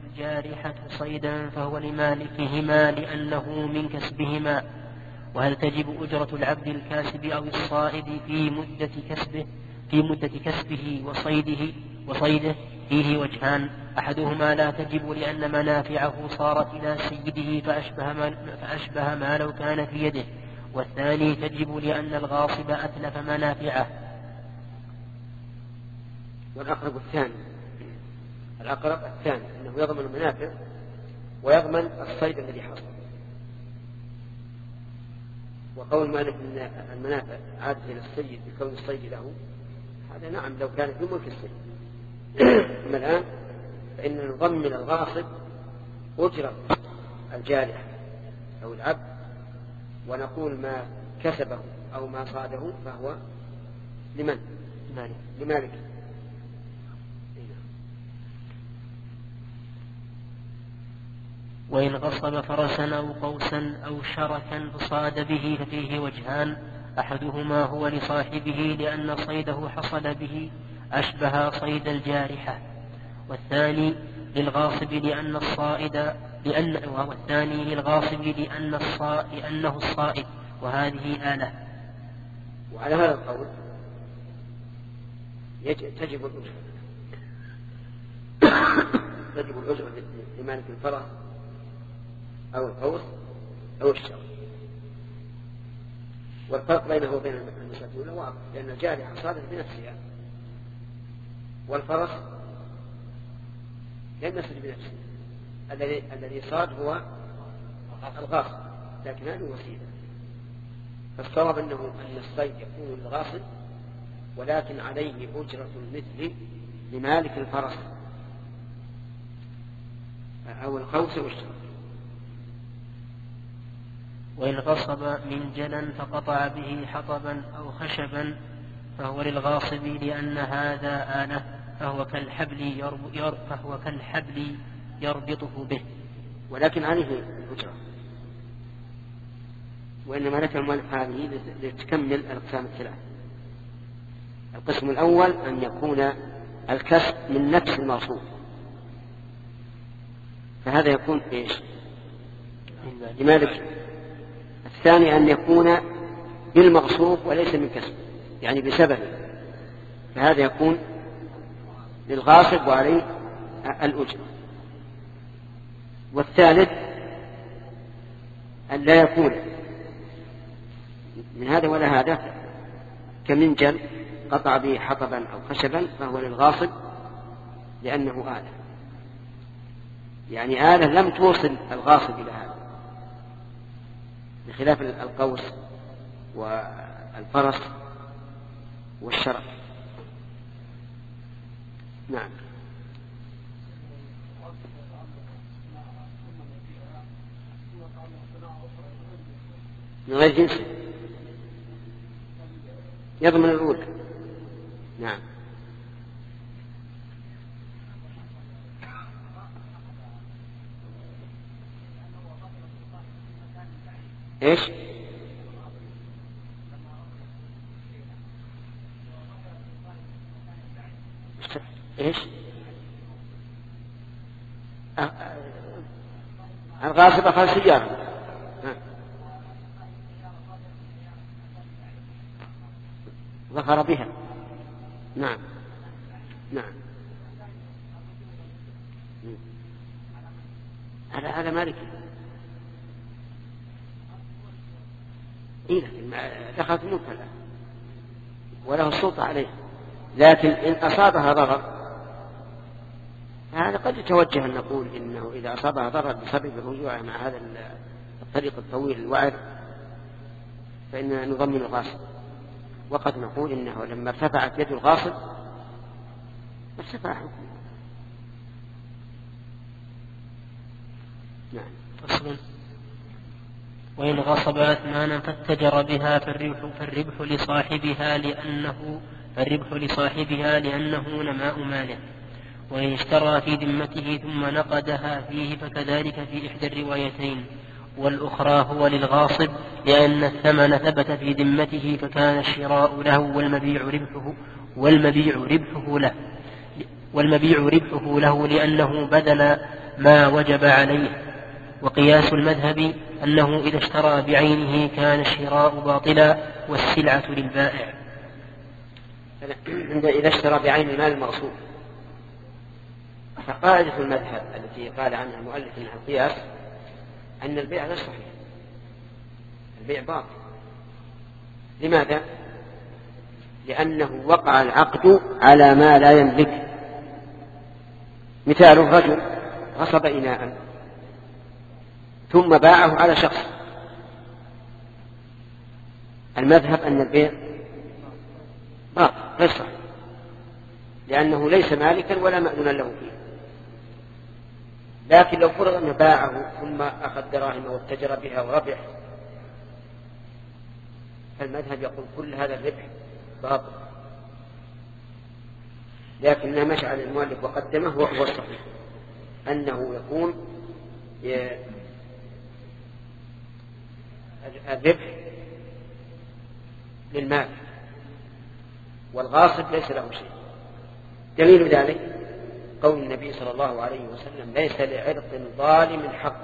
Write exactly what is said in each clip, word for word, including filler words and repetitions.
الجارحة صيدا فهو لمالكهما لأنه من كسبهما. وهل تجب أجرة العبد الكاسب أو الصائد في مدة كسبه في مدة كسبه وصيده وصيده فيه وجهان: أحدهما لا تجب لأن منافعه صارت إلى سيده فأشبه ما, فأشبه ما لو كان في يده، والثاني تجب لأن الغاصب أتلف منافعه. والأقرب الثاني الأقرب الثاني أنه يضمن المنافع ويضمن الصيد الذي حصل. وقول مالك من المنافع عادة إلى السيد بكون الصيد له، هذا نعم لو كان في ملك السيد. أما الآن فإن نضمن الغاصب أجرة الجارح أو العبد، ونقول ما كسبه أو ما صاده فهو لمن؟ لمالك. وإن غصب فرسا أو قوسا أو شركا فصاد به ففيه وجهان: أحدهما هو لصاحبه لأن صيده حصل به أشبه صيد الجارحة، والثاني للغاصب لأن الصائد لأن والثاني للغاصب لأن الصائد لأنه الصائد وهذه آلة. وعلى هذا القول تجب الأجرة تجب الأجرة لمالك الفرس أو القوس أو الشرك. والفرق بينه وبين المسألة الأولى واضح، لأن الجارحة صادت بنفسها والفرس لم يصد بنفسه. الذي الذي صاد هو الغاصب، لكن هذه وسيلة. فالصواب أنه أن الصيد يكون للغاصب، ولكن عليه أجرة المثل لمالك الفرس أو القوس أو الشرك. وإن غصب من جلا فقطع به حطبا أو خشبا فهو للغاصب لأن هذا آلة، فهو كالحبل يرب فهو كالحبل يربطه به، ولكن عليه الأجرة. وإنما لك المؤلف هذه لتكمل الأقسام الثلاث. القسم الأول أن يكون الكسب من نفس المغصوب، فهذا يكون إيش؟ لمالك. الثاني أن يكون بالمغصوب وليس من كسب، يعني بسببه، فهذا يكون للغاصب وعليه الأجرة. والثالث أن لا يكون من هذا ولا هذا، كمنجل قطع به حطبا أو خشبا فهو للغاصب لأنه آلة، يعني آلة لم توصل الغاصب إلى هذا، بخلاف القوس والفرس والشرك. نعم. من غير جنس يضمن الأولى. نعم. ايش؟ ايش؟ الغاصب أخذ سيارة. ظفر بها. نعم نعم. هذا هذا مالك. إيه لكن دخلت ملكا وله السلطة عليه، لكن إن أصابها ضرر هذا قد يتوجه أن نقول إنه إذا أصابها ضرر بسبب الرجوع مع هذا الطريق الطويل الوعر فإننا نضمن الغاصب. وقد نقول إنه لما ارتفعت يد الغاصب ارتفع حكمه. نعم. فصل. وإن غصب أثمانا فاتجر بها فالربح, فالربح لصاحبها لأنه فالربح لصاحبها لأنه نماء ماله. وإن اشترى في ذمته ثم نقدها فيه فكذلك في إحدى الروايتين، والأخرى هو للغاصب لأن الثمن ثبت في ذمته فكان الشراء له والمبيع ربحه والمبيع ربحه له والمبيع ربحه له لأنه بذل ما وجب عليه. وقياس المذهب أنه إذا اشترى بعينه كان الشراء باطلا والسلعة للبائع. إذا اشترى بعين المال المغصوب، فقاعدة المذهب التي قال عنها المؤلف انها القياس أن البيع لا صحيح، البيع باطل. لماذا؟ لأنه وقع العقد على ما لا يملك. مثال: رجل غصب إناء ثم باعه على شخص، المذهب أن البيع باطل غير صحيح، لأنه ليس مالكا ولا مأذونا له فيه. لكن لو فرض أنه باعه ثم أخذ دراهم واتجر بها وربح، فالمذهب يقول كل هذا الربح باطل، لكنه مشى على المؤلف وقدمه وهو الصحيح أنه يكون الربح للمال والغاصب ليس له شيء. دليل ذلك قول النبي صلى الله عليه وسلم: ليس لعرض ظالم حق.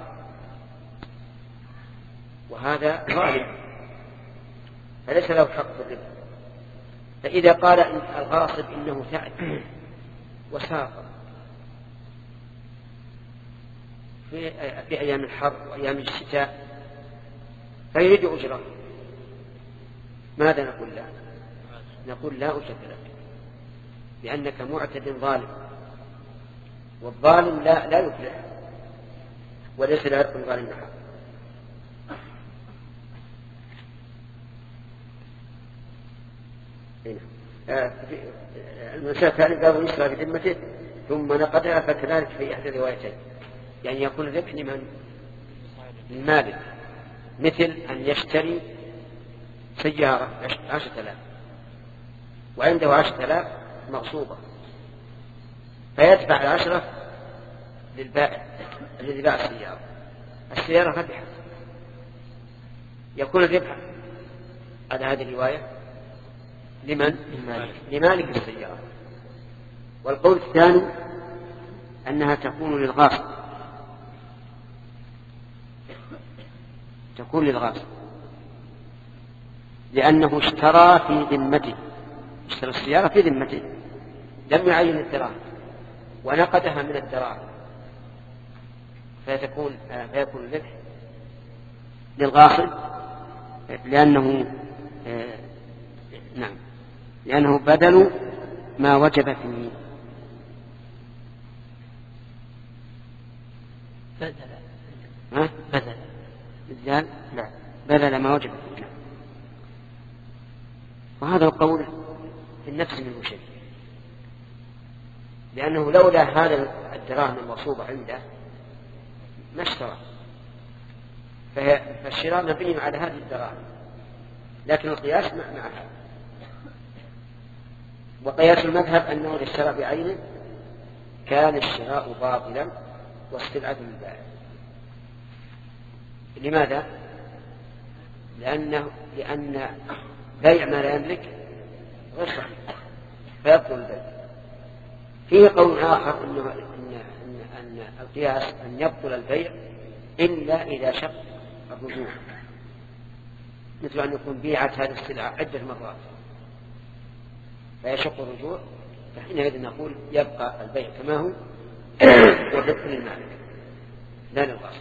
وهذا ظالم فليس له حق بالربح. فإذا قال إن الغاصب إنه تعب وسافر في, في أيام الحر وأيام الشتاء فيريد أجره، ماذا نقول له؟ نقول لا أجر لك، لأنك معتد ظالم، والظالم لا, لا يفلح، وليس لا يكون ظالم حق. المسألة الثانية قالوا يشترى بذمته ثم نقدها، فكذلك في إحدى الروايتين، يعني يكون الربح لمن؟ للمالك، مثل أن يشتري سيارة عشرة آلاف وعنده عشرة آلاف مغصوبة، فيدفع العشرة للبائع الذي باع السيارة، السيارة ربحت، يكون الربح على هذه الرواية لمن؟ لمالك السيارة. والقول الثاني أنها تكون للغاصب، تكون للغاصب لأنه اشترى في ذمته، اشترى السيارة في ذمته، لم يعين الدراهم ونقدها من الدراهم، فيكون فيكون الربح للغاصب لأنه آه نعم لأنه بدل ما وجب فيه. بدل ها؟ بدل بالذال؟ نعم، بدل ما وجب فيه. وهذا القول في النفس منه شيء، لأنه لولا هذا الدراهم المغصوبة عنده ما اشترى، فالشراء مبني على هذه الدراهم، لكن القياس مع هذا. وقياس المذهب أنه إذا اشترى بعينه كان الشراء باطلا والسلعة للبائع. لماذا؟ لأنه لأن بيع ما لا يملك غير صحيح فيبطل البيع. فيه قول آخر أنه أن, أن, أن القياس أن يبطل البيع إلا إذا شق الرجوع، مثل أن يكون بيعت هذه السلعة عدة مرات فيشق الرجوع، فحينئذ نقول يبقى البيع كما هو والربح للمالك لا للغاصب.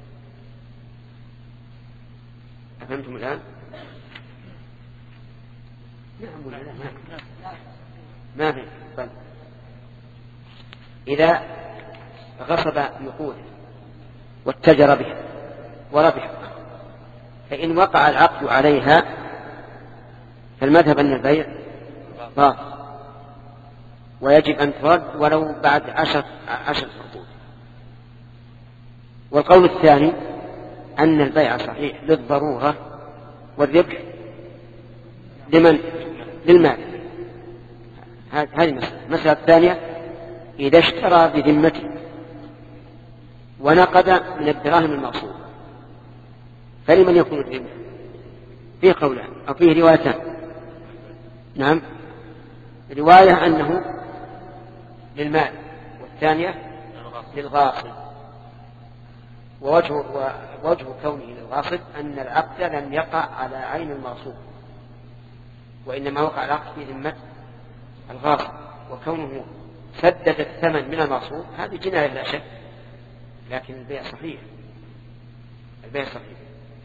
أفهمتم الآن؟ نعم ولا لا؟ ما في. طيب إذا غصب نقوده واتجر بها وربح، فإن وقع العقد عليها فالمذهب أن البيع باطل ويجب أن ترد ولو بعد عشر عشر عقود. والقول الثاني أن البيع صحيح للضرورة والربح لمن؟ للمال. هذه مسألة. المسألة الثانية إذا اشترى بذمته ونقد من الدراهم المغصوبة فلمن يكون الربح؟ فيه قولان أو فيه روايتان. نعم، رواية أنه للمال والثانية للغاصب. ووجه, ووجه كونه للغاصب أن العقد لم يقع على عين المغصوب، وإنما وقع العقد في ذمة الغاصب، وكونه سدد الثمن من المغصوب هذه جناية لا شك، لكن البيع صحيح، البيع صحيح.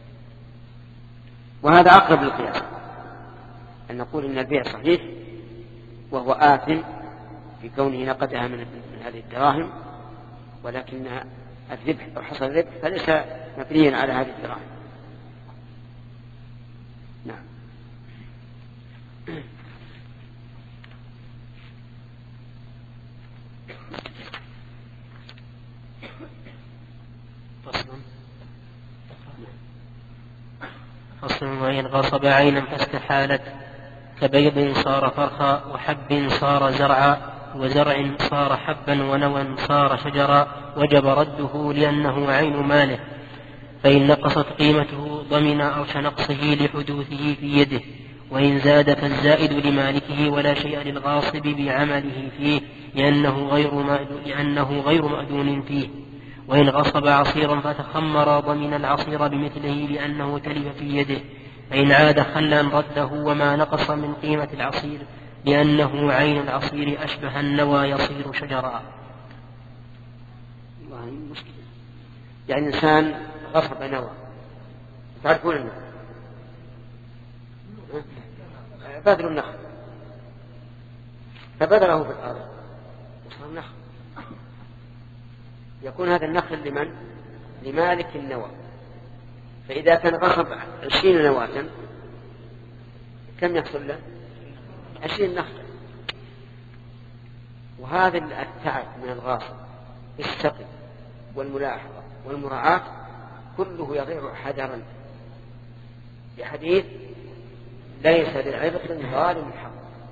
وهذا أقرب للقياس، أن نقول إن البيع صحيح وهو آثم في كونه نقدها من هذه الدراهم، ولكن الربح أو حصل الربح فليس مبنيا على هذه الدراهم. نعم. فصل. وإن غصب عينا فاستحالت كبيض صار فرخا، وحب صار زرعا، وزرع صار حبا، ونوى صار شجرا، وجب رده لأنه عين ماله، فإن نقصت قيمته ضمن أرش نقصه لحدوثه في يده، وإن زاد فالزائد لمالكه ولا شيء للغاصب بعمله فيه لأنه غير لأنه غير مأذون فيه. وإن غصب عصيرا فتخمر ضمن العصير بمثله لأنه تلف في يده، فإن عاد خلا رده وما نقص من قيمة العصير لأنه عين العصير أشبه النوى يصير شجرا. والله مشكلة، يعني إنسان غصب نوى، تعرفون النوى بذر النخل، فبذره في الأرض وصار نخل، يكون هذا النخل لمن؟ لمالك النوى. فإذا كان غصب عشرين نواة كم يحصل له؟ عشرين نخل. وهذا التعب من الغاصب السقي والملاحظة والمراعاة كله يضيع حذرا، بحديث ليس للعبق ظالم الحق.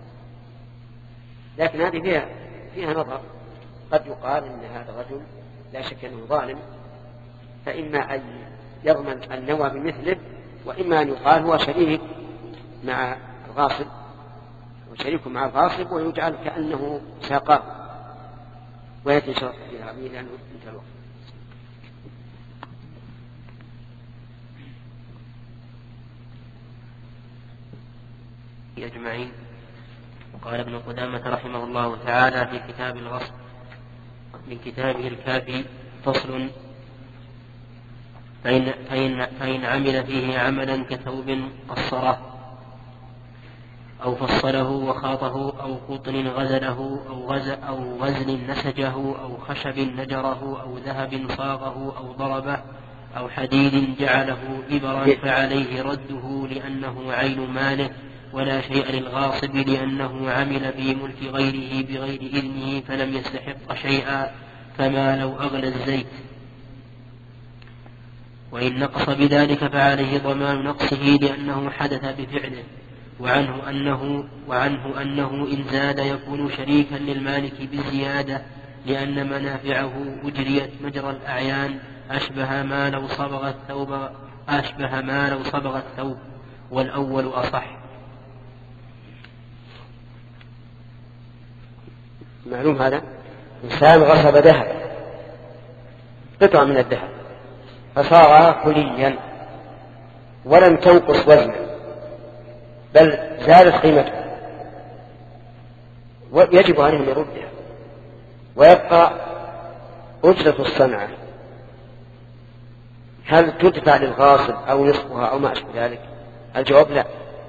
لكن هذه فيها, فيها نظر، قد يقال إن هذا الرجل لا شك أنه ظالم، فإما أن يضمن النوى بمثله، وإما أن يقال هو شريك مع الغاصب وشريك مع الغاصب ويجعل كأنه ساقاه ويأتي شرط في العبيد لأنه انتهى الوقت. أجمعين. وقال ابن قدامة رحمه الله تعالى في كتاب الغصب من كتابه الكافي: فصل. فإن, فإن, فإن عمل فيه عملا كثوب قصره أو فصله وخاطه أو قطن غزله أو, غز أو غزل نسجه أو خشب نجره أو ذهب صاغه أو ضربه أو حديد جعله إبرا فعليه رده لأنه عين ماله، ولا شيء للغاصب لأنه عمل في ملك غيره بغير إذنه فلم يستحق شيئا، كما لو أغلى الزيت. وإن نقص بذلك فعليه ضمان نقصه لأنه حدث بفعله، وعنه أنه, وعنه أنه إن زاد يكون شريكا للمالك بالزيادة، لأن منافعه أجريت مجرى الأعيان، أشبه ما لو صبغ الثوب أشبه ما لو صبغ الثوب والأول أصح. معلوم هذا؟ إنسان غصب ذهب، قطعة من الذهب، فصار حليا ولم تنقص وزنه بل زادت قيمته، ويجب عليه أن يردها ويبقى أجرة الصنعة. هل تدفع للغاصب أو نصفها أو ما أشبه ذلك؟ الجواب لا،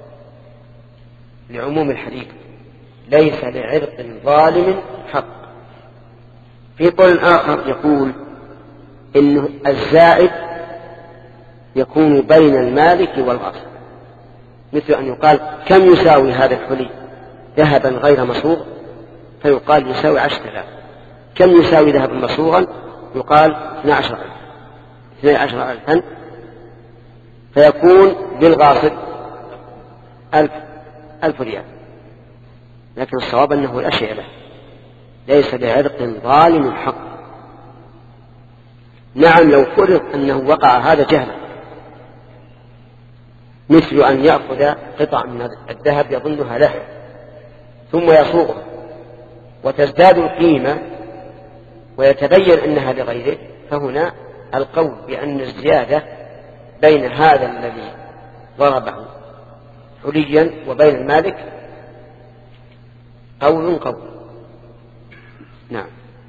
لعموم الحديث: ليس لعرق ظالم حق. في قول آخر يقول إن الزائد يكون بين المالك والغاصب، مثل أن يقال: كم يساوي هذا الحلي ذهبا غير مصوغ؟ فيقال يساوي عشرة آلاف. كم يساوي ذهبا مصوغا؟ يقال اثنى عشر ألف اثنى عشر ألفا، فيكون للغاصب ألف, ألف ريال. لكن الصواب أنه لا شيء له، ليس لعرق ظالم حق. نعم لو فرض أنه وقع هذا جهلا، مثل أن يأخذ قطع من الذهب يظنها له ثم يصوغها وتزداد القيمة ويتبين أنها لغيره، فهنا القول بأن الزيادة بين هذا الذي ضربه حليا وبين المالك قول قول. نعم.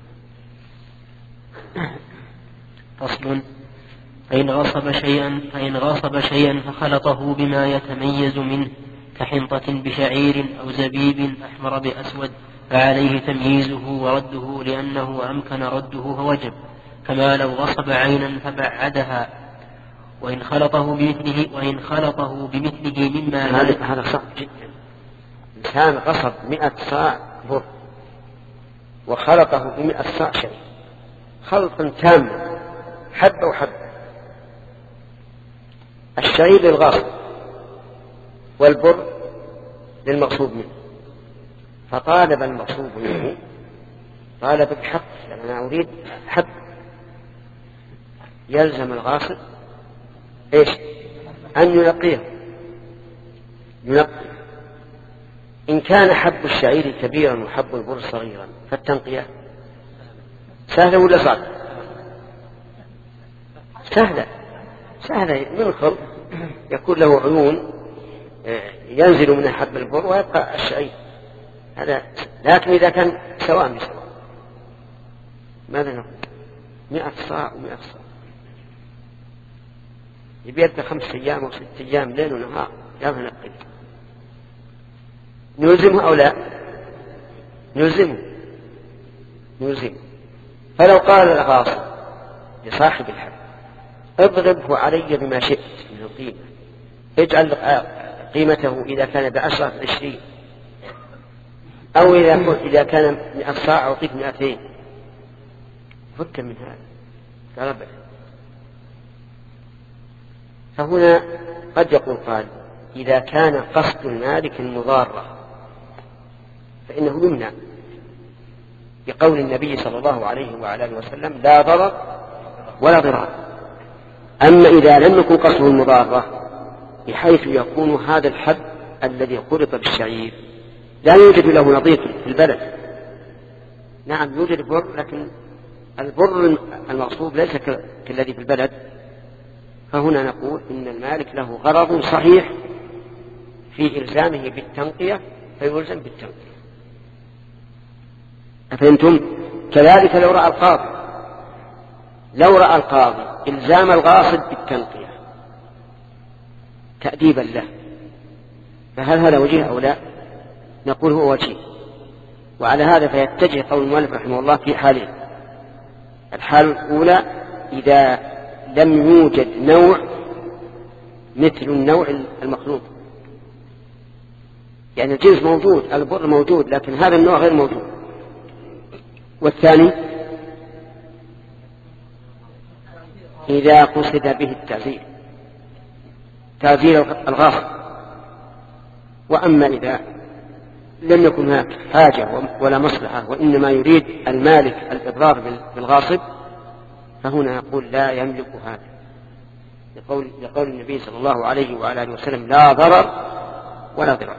فصل. فإن غصب شيئا فإن غصب شيئا فخلطه بما يتميز منه كحنطة بشعير أو زبيب أحمر بأسود فعليه تمييزه ورده لأنه أمكن رده فوجب، كما لو غصب عينا فبعدها. وإن خلطه بمثله وإن خلطه بمثله مما هذا هذا صعب جدا. إنسان غصب مئة صاع بر وخلطه بمئة صاع شيء خلطا تاما حبة وحبة. الشعير للغاصب والبر للمغصوب منه، فطالب المغصوب منه طالب بحق، أنا أريد حب. يلزم الغاصب إيش؟ أن ينقيه ينقي. إن كان حب الشعير كبيرا وحب البر صغيرا فالتنقية سهلة ولا صعبة؟ سهلة سهلة. من الخلط يكون له عيون ينزل من حب البر ويبقى الشعير هذا. لكن إذا كان سواء بسواء ماذا نقول؟ مئة صاع ومئة صاع يبيت خمس أيام أو ست أيام ليل ونهار يابه نقل. نلزمه أو لا؟ نلزمه نلزمه. فلو قال الغاصب لصاحب الحب اضربه علي بما شئت من القيمة، اجعل قيمته إذا كان بعشرة عشرين، أو إذا كان مئة صاع أعطيك مئتين، فك من هذا كربع. فهنا قد يقول قال إذا كان قصد المالك المضارة فإنه يمنع بقول النبي صلى الله عليه وعلى آله وسلم لا ضرر ولا ضرار. أما إذا لم يكن قصده المضارة بحيث يكون هذا الحب الذي خلط بالشعير لا يوجد له نظير في البلد، نعم يوجد بر لكن البر المغصوب ليس كالذي في البلد، فهنا نقول إن المالك له غرض صحيح في إلزامه بالتنقية فيلزم بالتنقية. أفهمتم؟ كذلك لو رأى القاضي لو رأى القاضي إلزام الغاصب بالتنقية تأديبا له فهل هذا وجيه أو لا؟ نقول هو وجيه. وعلى هذا فيتجه قول المؤلف رحمه الله في حالين. الحال الأولى إذا لم يوجد نوع مثل النوع المخلوط، يعني الجنس موجود البر موجود لكن هذا النوع غير موجود. والثاني إذا قصد به التعزير تعزير الغاصب. وأما إذا لم يكن هناك حاجة ولا مصلحة وإنما يريد المالك الإضرار بالغاصب فهنا نقول لا يملك هذا لقول, لقول النبي صلى الله عليه وعلى آله وسلم لا ضرر ولا ضرر.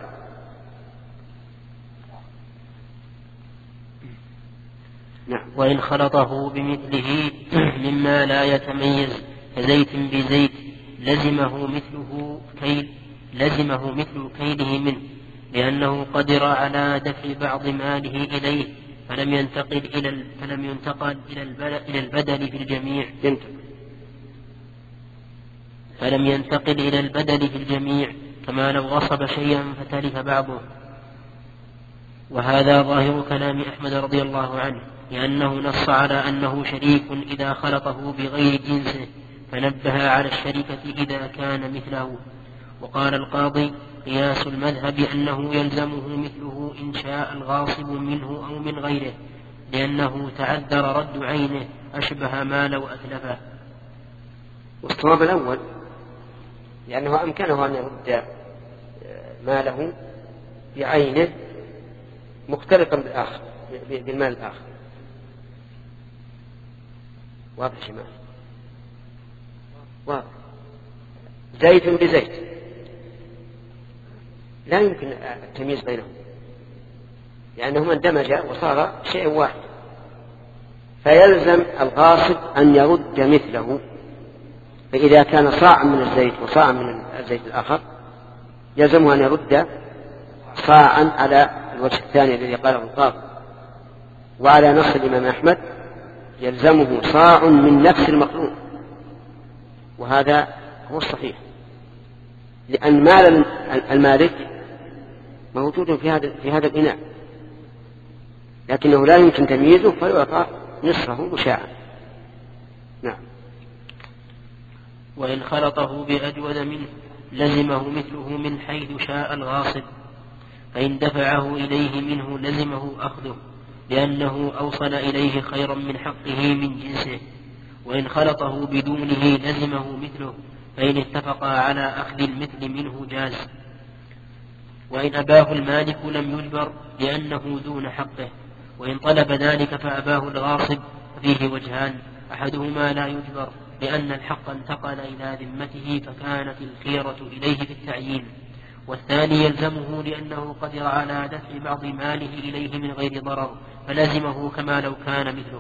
نعم. وإن خلطه بمثله مما لا يتميز كزيت بزيت لزمه مثله كيل لزمه مثل كيله منه لأنه قدر على دفع بعض ماله إليه فلم ينتقل إلى فلم ينتقل إلى البدل في الجميع فلم ينتقل إلى البدل في الجميع كما لو غصب شيئا فتلف بعضه. وهذا ظاهر كلام أحمد رضي الله عنه لأنه نص على أنه شريك إذا خلطه بغير جنسه فنبه على الشركة إذا كان مثله. وقال القاضي قياس المذهب أنه يلزمه مثله إن شاء الغاصب منه أو من غيره لأنه تعذر رد عينه أشبه ما لو أتلفه. والصواب الأول لأنه أمكنه أن يرد ماله بعينه مختلطا بالآخر بالمال الآخر. واضح شمال واضح. زيت بزيت لا يمكن التمييز بينهم لأنهما اندمجا وصار شيء واحد فيلزم الغاصب أن يرد مثله. فإذا كان صاع من الزيت وصاع من الزيت الآخر يلزمه أن يرد صاعا على الوجه الثاني الذي قاله القاضي. وعلى نص الإمام أحمد يلزمه صاع من نفس المخلوق، وهذا هو الصحيح، لأن مال المالك موجود في هذا في هذا الإناء، لكنه لا يمكن تمييزه فيعطى نصفه مشاعا. نعم. وإن خلطه بأجود منه لزمه مثله من حيث شاء الغاصب، فإن دفعه إليه منه لزمه أخذه، لأنه أوصل إليه خيرا من حقه من جنسه. وإن خلطه بدونه لزمه مثله، فإن اتفقا على أخذ المثل منه جاز. وإن أباه المالك لم يجبر لأنه دون حقه، وإن طلب ذلك فأباه الغاصب فيه وجهان: أحدهما لا يجبر لأن الحق انتقل إلى ذمته فكانت الخيرة إليه في التعيين، والثاني يلزمه لأنه قدر على دفع بعض ماله إليه من غير ضرر فلزمه كما لو كان مثله.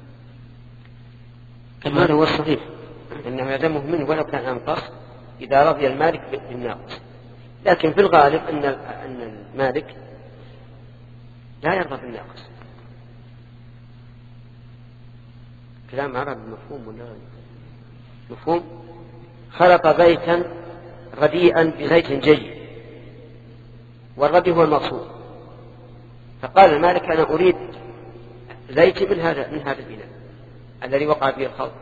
كما هو الصحيح أنه يلزمه منه ولو كان أنقص إذا رضي المالك بالناقص، لكن في الغالب أن أن المالك لا يرضى بالناقص. كلام عربي مفهوم ولا مفهوم؟ خلط زيتا رديئا بزيت جيد، والردي هو المقصود، فقال المالك أنا أريد زيت من هذا من هذا الإناء الذي وقع فيه الخلط.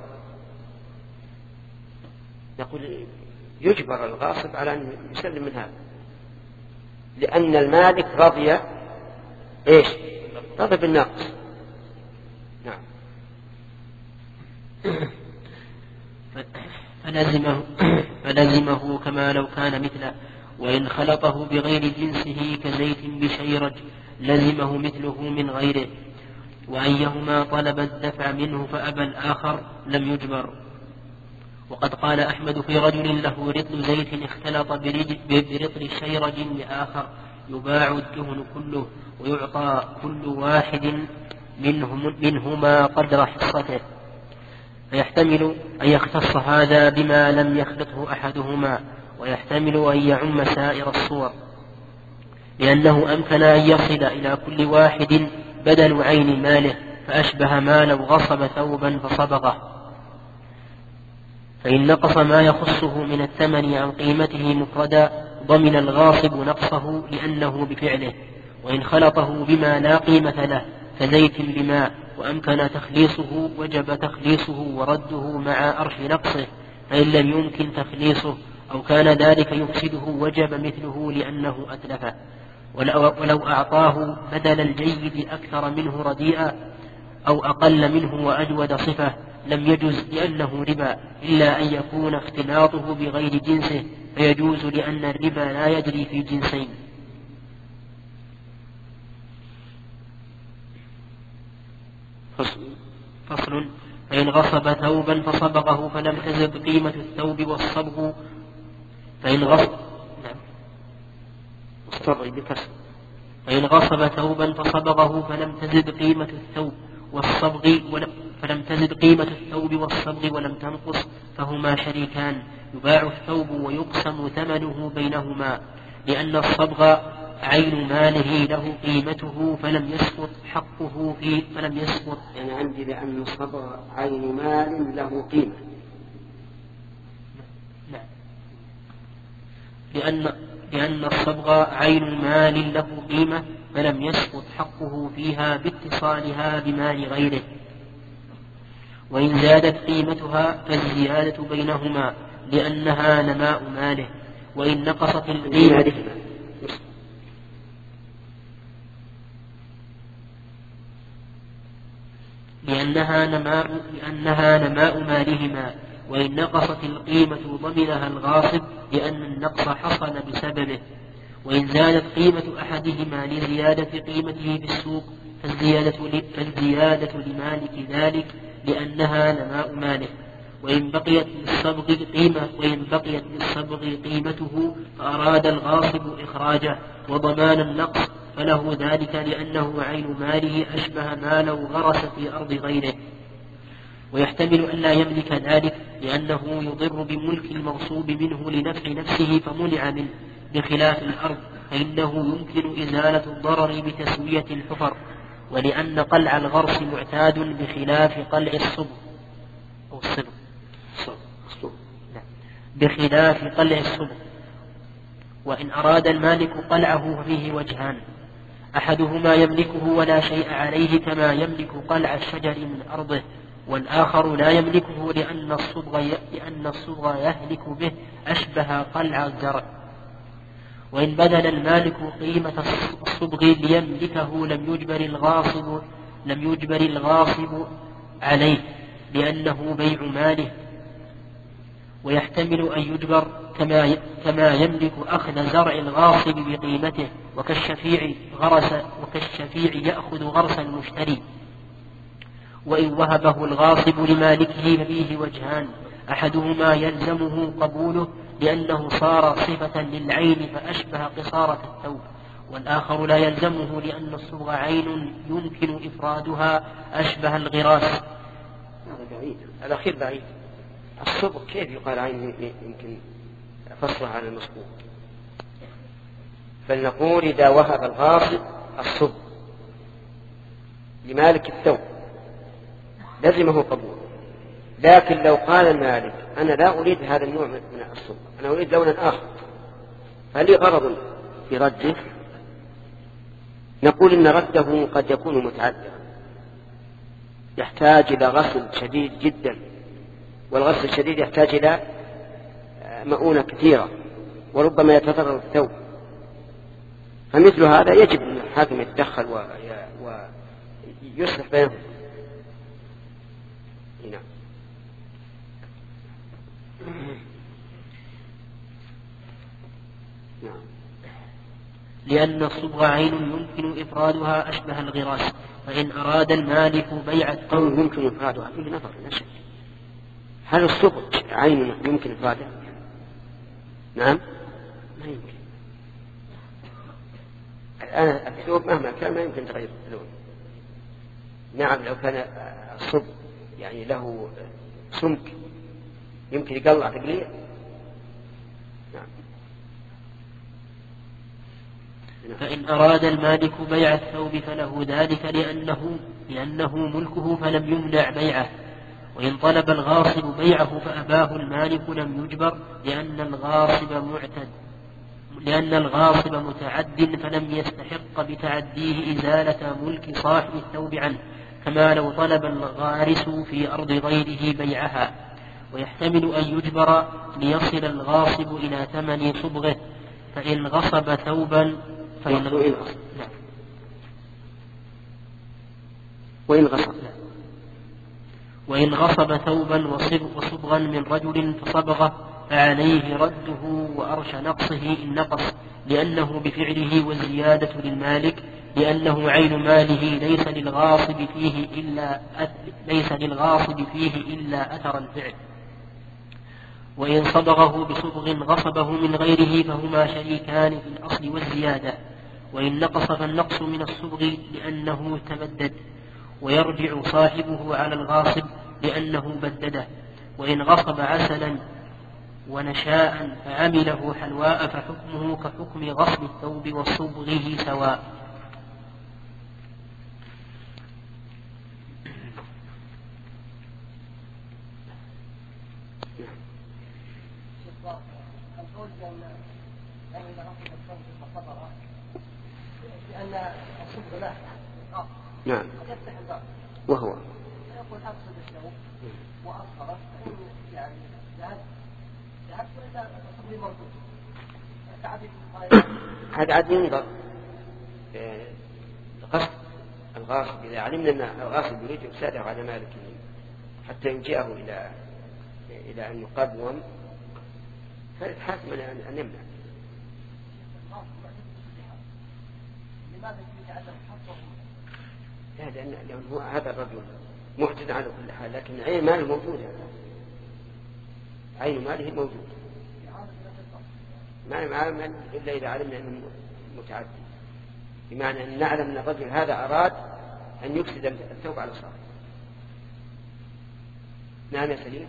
نقول يجبر الغاصب على أن يسلم من هذا، لأن المالك رضي إيش؟ رضي بالناقص. نعم. فلزمه, فلزمه كما لو كان مثله. وإن خلطه بغير جنسه كزيت بشيرج لزمه مثله من غيره، وأيهما طلب الدفع منه فأبى الآخر لم يجبر. وقد قال أحمد في رجل له رطل زيت اختلط برطل شيرج لآخر يباع الدهن كله ويعطى كل واحد منهم منهما قدر حصته، فيحتمل أن يختص هذا بما لم يخلطه أحدهما، ويحتمل أن يعم سائر الصور، لأنه أمكن أن يصل إلى كل واحد بدل عين ماله، فأشبه ما لو غصب ثوبا فصبغه. فإن نقص ما يخصه من الثمن عن قيمته مفردا ضمن الغاصب نقصه لأنه بفعله. وإن خلطه بما لا قيمة له كزيت بماء وأمكن تخليصه وجب تخليصه ورده مع أرش نقصه، فإن لم يمكن تخليصه أو كان ذلك يفسده وجب مثله لأنه أتلفه. ولو أعطاه بدل الجيد أكثر منه رديئا أو أقل منه وأجود صفة لم يجوز لأنه ربا، إلا أن يكون اختلاطه بغير جنسه فيجوز لأن الربا لا يجري في جنسين. فصل. فإن غصب ثوبا فصبغه فلم تزد قيمة الثوب والصبغ فإن غصب نعم. فإن غصب ثوبا فصبغه فلم تزد قيمة الثوب والصبغ ولم فلم تزد قيمة الثوب والصبغ ولم تنقص فهما شريكان، يباع الثوب ويقسم ثمنه بينهما، لأن الصبغ عين ماله له قيمته فلم يسقط حقه فيه فلم يسقط. يعني عندي لأن الصبغ عين مال له قيمة. نعم. لأن لأن الصبغ عين مال له قيمة فلم يسقط حقه فيها باتصالها بمال غيره. وإن زادت قيمتها فالزيادة بينهما لأنها نماء ماله، وإن نقصت القيمة لأنها نماء لأنها نماء مالهما، وإن نقصت القيمة ضمنها الغاصب لأن النقص حصل بسببه. وإن زادت قيمة أحدهما لزيادة قيمته في السوق فالزيادة, فالزيادة لمالك ذلك لأنها نماء ماله. وإن بقيت للصبغ قيمة وإن بقيت للصبغ قيمته فأراد الغاصب إخراجه وضمان النقص فله ذلك لأنه عين ماله أشبه ما لو غرس في أرض غيره. ويحتمل أن لا يملك ذلك لأنه يضر بملك المغصوب منه لنفع نفسه فمنع منه، بخلاف الأرض فإنه يمكن إزالة الضرر بتسوية الحفر، ولأن قلع الغرس معتاد بخلاف قلع الصبغ أو الصبغ بخلاف قلع الصبغ. وإن أراد المالك قلعه ففيه وجهان: أحدهما يملكه ولا شيء عليه كما يملك قلع الشجر من أرضه، والآخر لا يملكه لأن الصبغ لأن الصبغ يهلك به أشبه قلع الزرع. وإن بذل المالك قيمة الصبغ ليملكه لم يجبر الغاصب لم يجبر الغاصب عليه لأنه بيع ماله. ويحتمل أن يجبر كما كما يملك أخذ زرع الغاصب بقيمته، وكالشفيع غرس وكالشفيع يأخذ غرس المشتري. وإن وهبه الغاصب لمالكه ففيه وجهان: أحدهما يلزمه قبوله لأنه صار صفة للعين فأشبه قصارة الثوب، والآخر لا يلزمه لأن الصبغ عين يمكن إفرادها أشبه الغراس. هذا بعيد، الأخير بعيد. الصبغ كيف يقال عين يمكن فصلها على المصبوغ؟ فلنقول إذا وهب الغاصب الصبغ لمالك الثوب لزمه قبول. لكن لو قال المالك أنا لا أريد هذا النوع من الصبغ، أنا أريد لونا آخر، فهل لي غرض في رده؟ نقول إن رده قد يكون متعذرا، يحتاج إلى غسل شديد جدا، والغسل الشديد يحتاج إلى مؤونة كثيرة، وربما يتضرر الثوب. فمثل هذا يجب أن الحاكم يتدخل ويصلح بينهم. نعم. نعم. لأن الصبغ عين يمكن إفرادها أشبه الغراس. فإن أراد المالك بيع الثوب يمكن إفرادها فيه نظر لا شك. هل الصبغ عين يمكن إفرادها؟ نعم ما يمكن. الآن الثوب مهما كان ما يمكن تغير اللون. نعم لو كان الصبغ يعني له سمك يمكن يقلع تقليع. نعم. فإن أراد المالك بيع الثوب فله ذلك لأنه, لأنه ملكه فلم يمنع بيعه. وإن طلب الغاصب بيعه فأباه المالك لم يجبر لأن الغاصب معتد لأن الغاصب متعد فلم يستحق بتعديه إزالة ملك صاحب الثوب عنه، كما لو طلب الغارس في أرض غيره بيعها. ويحتمل أن يجبر ليصل الغاصب إلى ثمن صبغه. فإن غصب ثوبا فإن غصب وإن غصب وإن غصب ثوبا وصبغا من رجل فصبغه فعليه رده وأرش نقصه إن نقص، لأنه بفعله والزيادة للمالك، لأنه عين ماله ليس للغاصب فيه إلا ليس للغاصب فيه إلا أثر الفعل. وإن صبغه بصبغ غصبه من غيره فهما شريكان في الأصل والزيادة. وإن نقص فالنقص من الصبغ لأنه تبدد، ويرجع صاحبه على الغاصب لأنه بدده. وإن غصب عسلا ونشاء فعمله حلواء فحكمه كحكم غصب الثوب وصبغه سواء. نعم. وهو يقول أقصد الثوب وأصفره يعني ذهب ذهب وإذا الصبغ موجود هذا عاد ينظر قصد الغاصب. إذا علمنا أن الغاصب يريد إفساده على مالكه حتى يلجئه إلى إلى أن يقدم فالحاكم أن يمنع. لماذا يتعلم حقه؟ لأن هو هذا الرجل معتد على كل حال، لكن عين ماله موجود، عين ماله موجود ما ما إلا إذا علمنا أنه متعدي. بمعنى أن نعلم أن الرجل هذا أراد أن يفسد الثوب على صاحبه. نعم يا سليم.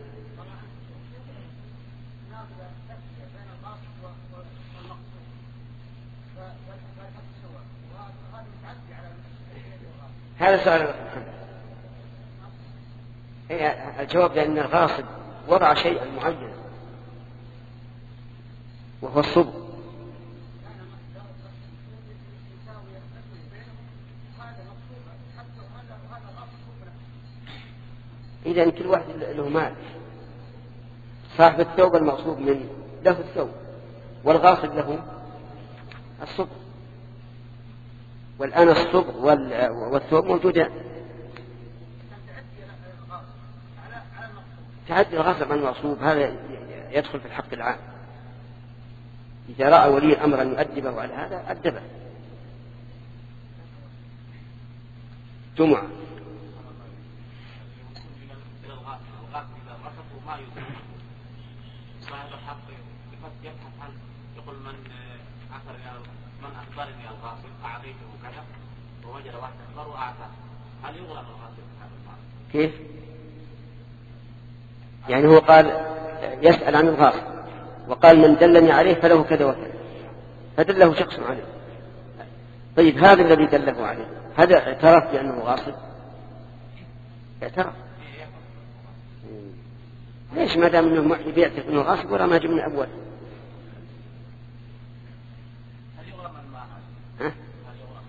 هذا سؤال محمد. الجواب لأن الغاصب وضع شيئا معينا وهو الصبغ. إذا كل واحد له مال. صاحب الثوب المغصوب منه له الثوب والغاصب له الصبغ، والآن الصبغ والثوب موجودان. تعدي الغاصب عن المغصوب هذا يدخل في الحق العام. إذا رأى ولي الأمر أن يؤدبه على هذا أدبه. جمعة. صاحب الحق يبحث عن يقول من أخر من أخبرني الغاصب أعطيته كذا ووجد واحد أخبر وأعطاه، هل يغلق الغاصب هذا المال؟ كيف؟ يعني هو قال يسأل عن الغاصب وقال من دلني عليه فله كذا وكذا، فدله شخص عليه. طيب هذا الذي دله عليه هذا اعترف بأنه غاصب؟ اعترف. ليش ما دام انه محي بيعترف انه غاصب ولا ما جاء من اول؟ هل يغرم المال؟ ها؟ هل يغرم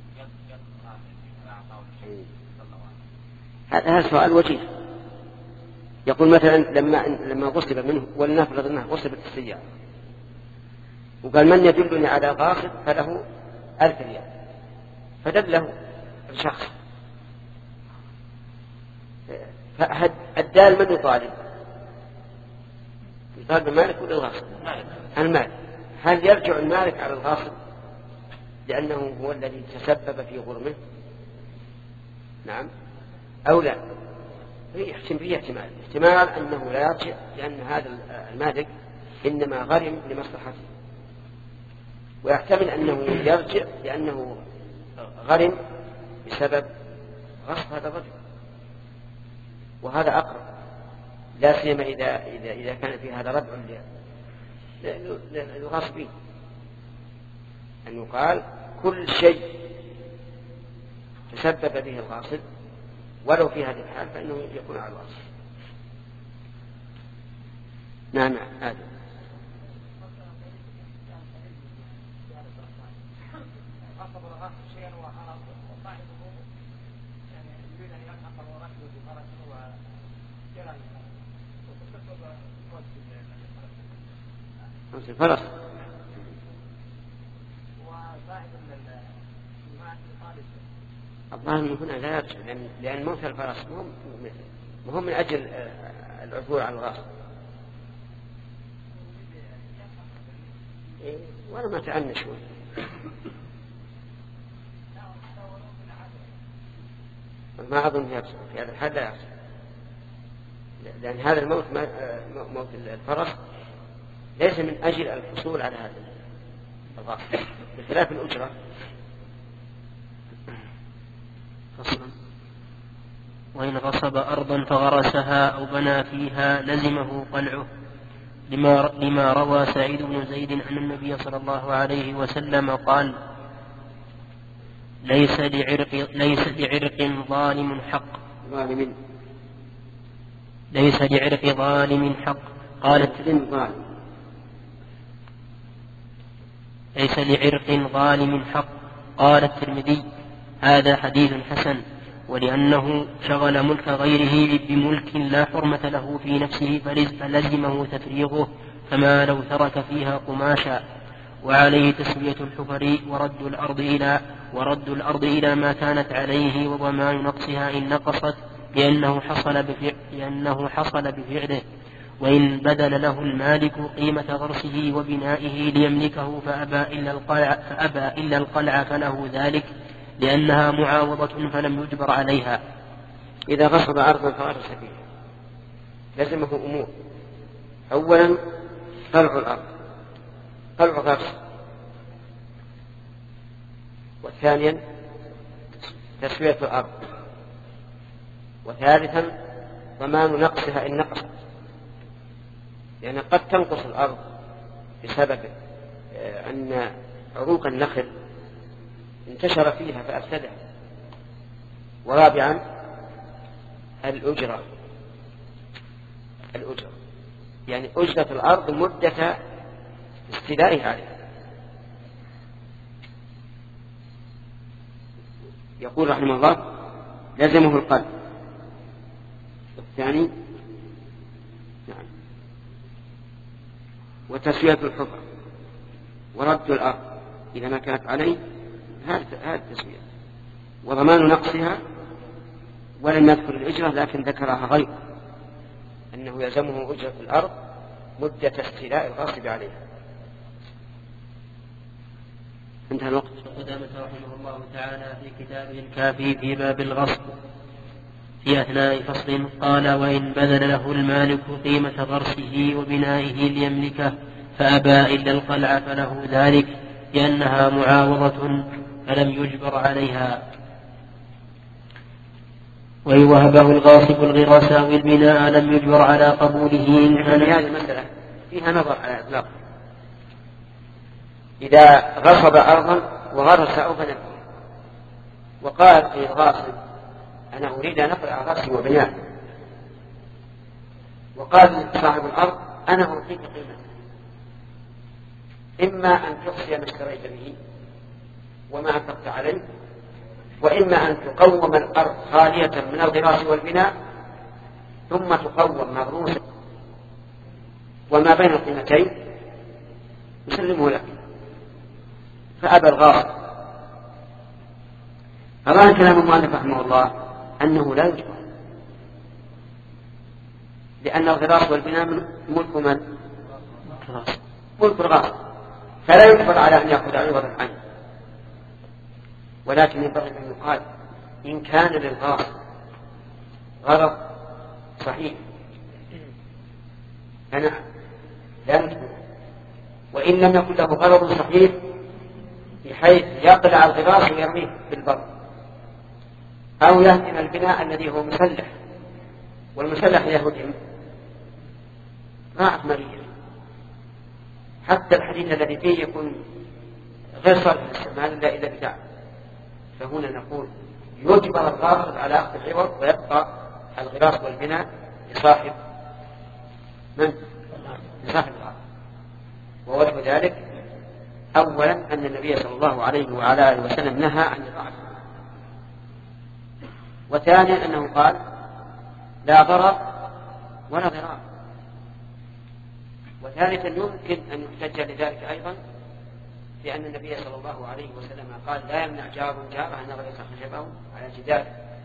المال؟ هذا سؤال وجيه. يقول مثلا لما لما غصب منه ولنفرض انه غصبت السيارة وقال من يدلني على غاصب فله ألف ريال، فدله الشخص، فالدال من يطالب؟ يطالب المالك ولا الغاصب؟ المالك. هل يرجع المالك على الغاصب لأنه هو الذي تسبب في غرمه؟ نعم أو لا؟ يحتمل فيه احتمال احتمال أنه لا يرجع لأن هذا المالك إنما غرم لمصلحته، ويحتمل أنه يرجع لأنه غرم بسبب غصب هذا الرجل، وهذا أقرب، لا سيما إذا إذا إذا كان في هذا ردع للغاصبين، أن يقال كل شيء تسبب به الغاصب ولو في هذه الحال فإنه يكون على الغاصب. نعم هذا الفرس. الظاهر من هنا لا يرجع لأن, لأن موت الفرس مهم من أجل العثور على الغاصب. إيه وأنا ما تعنى شوي. ما أظن يرجع في هذا الحال، لا يرجع لأن هذا الموت موت الفرس ليس من أجل الحصول على هذا الغاصب بخلاف الأجرة. وإن غصب أرضا فغرسها أو بنى فيها لزمه قلعه، لما, لما روى سعيد بن زيد أن النبي صلى الله عليه وسلم قال: ليس لعرق, ليس لعرق ظالم حق ظالم ليس لعرق ظالم حق قالت ليس لعرق ظالم حق قال الترمذي: هذا حديث حسن، ولأنه شغل ملك غيره بملك لا حرمة له في نفسه فلزمه تفريغه كما لو ترك فيها قماشا. وعليه تسوية الحفر ورد الأرض إلى ورد الأرض إلى ما كانت عليه وضمان نقصها إن نقصت، لأنه حصل بفعل لأنه حصل بفعله. وإن بذل له المالك قيمة غرسه وبنائه ليملكه فأبى إلا القلع, فأبى إلا القلع فله ذلك، لأنها معاوضة فلم يجبر عليها. إذا غصب أرضا فغرس فيها لزمه أمور: أولا قلع الأرض، قلع غرس، وثانيا تسوية الأرض، وثالثا ضمان نقصها إن نقصت، لأن قد تنقص الأرض بسبب أن عروق النخل انتشر فيها فأفسدها. ورابعا الأجرة، الأجرة يعني أجرة الأرض مدة استيلائها عليها. يقول رحمه الله لزمه القلب. الثاني نعم وتسوية الحفر ورد الأرض إذا ما كانت عليه، هذا التسوية، وضمان نقصها. ولم يذكر الأجرة لكن ذكرها غير أنه يلزمه أجرة الأرض مدة استيلاء الغاصب عليها. انتهى الوقت. قدامة رحمه الله تعالى في كتابه الكافي في باب الغصب في أثناء فصل قال: وإن بذل له المالك قيمة غرسه وبنائه ليملكه فأبى إلا القلع فله ذلك لأنها معاوضة فلم يجبر عليها. وإن وهبه الغاصب الغراس أو البناء لم يجبر على قبوله إن كان. هذه المسألة فيها نظر على إطلاق. إذا غصب أرضا وغرس أو بنى وقال في الغاصب أنا أريد أن أقلع غرسي وبناء، وقال صاحب الأرض أنا أعطيك قيمة، إما أن تحصي ما اشتريت به وما أنفقت عليه، وإما أن تقوم الأرض خالية من الغراس والبناء ثم تقوم مغروسة وما بين القيمتين يسلمه لك. فأبى الغاصب. فظاهر كلام المؤلف رحمه الله أنه لا يجبر، لأن الغراس والبناء ملك من؟ ملك الغاصب، فلا يجبر على أن يأخذ عوض العين. ولكن ينبغي أن يقال إن كان للغاصب غرض صحيح فنعم لا نجبر، وإن لم يكن له غرض صحيح بحيث يقلع الغراس ويرميه في البر أو يهدم البناء الذي هو مسلح، والمسلح يهدم راعت مريض، حتى الحديد الذي فيه يكون غير صالح للاستعمال إلا إذا بتاع. فهنا نقول يجبر الغاصب على أخذ العوض ويبقى الغراس والبناء لصاحب من؟ لصاحب الغاصب. ووجه ذلك أولا أن النبي صلى الله عليه وعلى آله وسلم نهى عن الضعف، وثانيا أنه قال لا ضرر ولا ضرار، وثالثا يمكن أن يحتج لذلك أيضا لأن النبي صلى الله عليه وسلم قال لا يمنع جار جاره أن يغرس خشبه على جداره،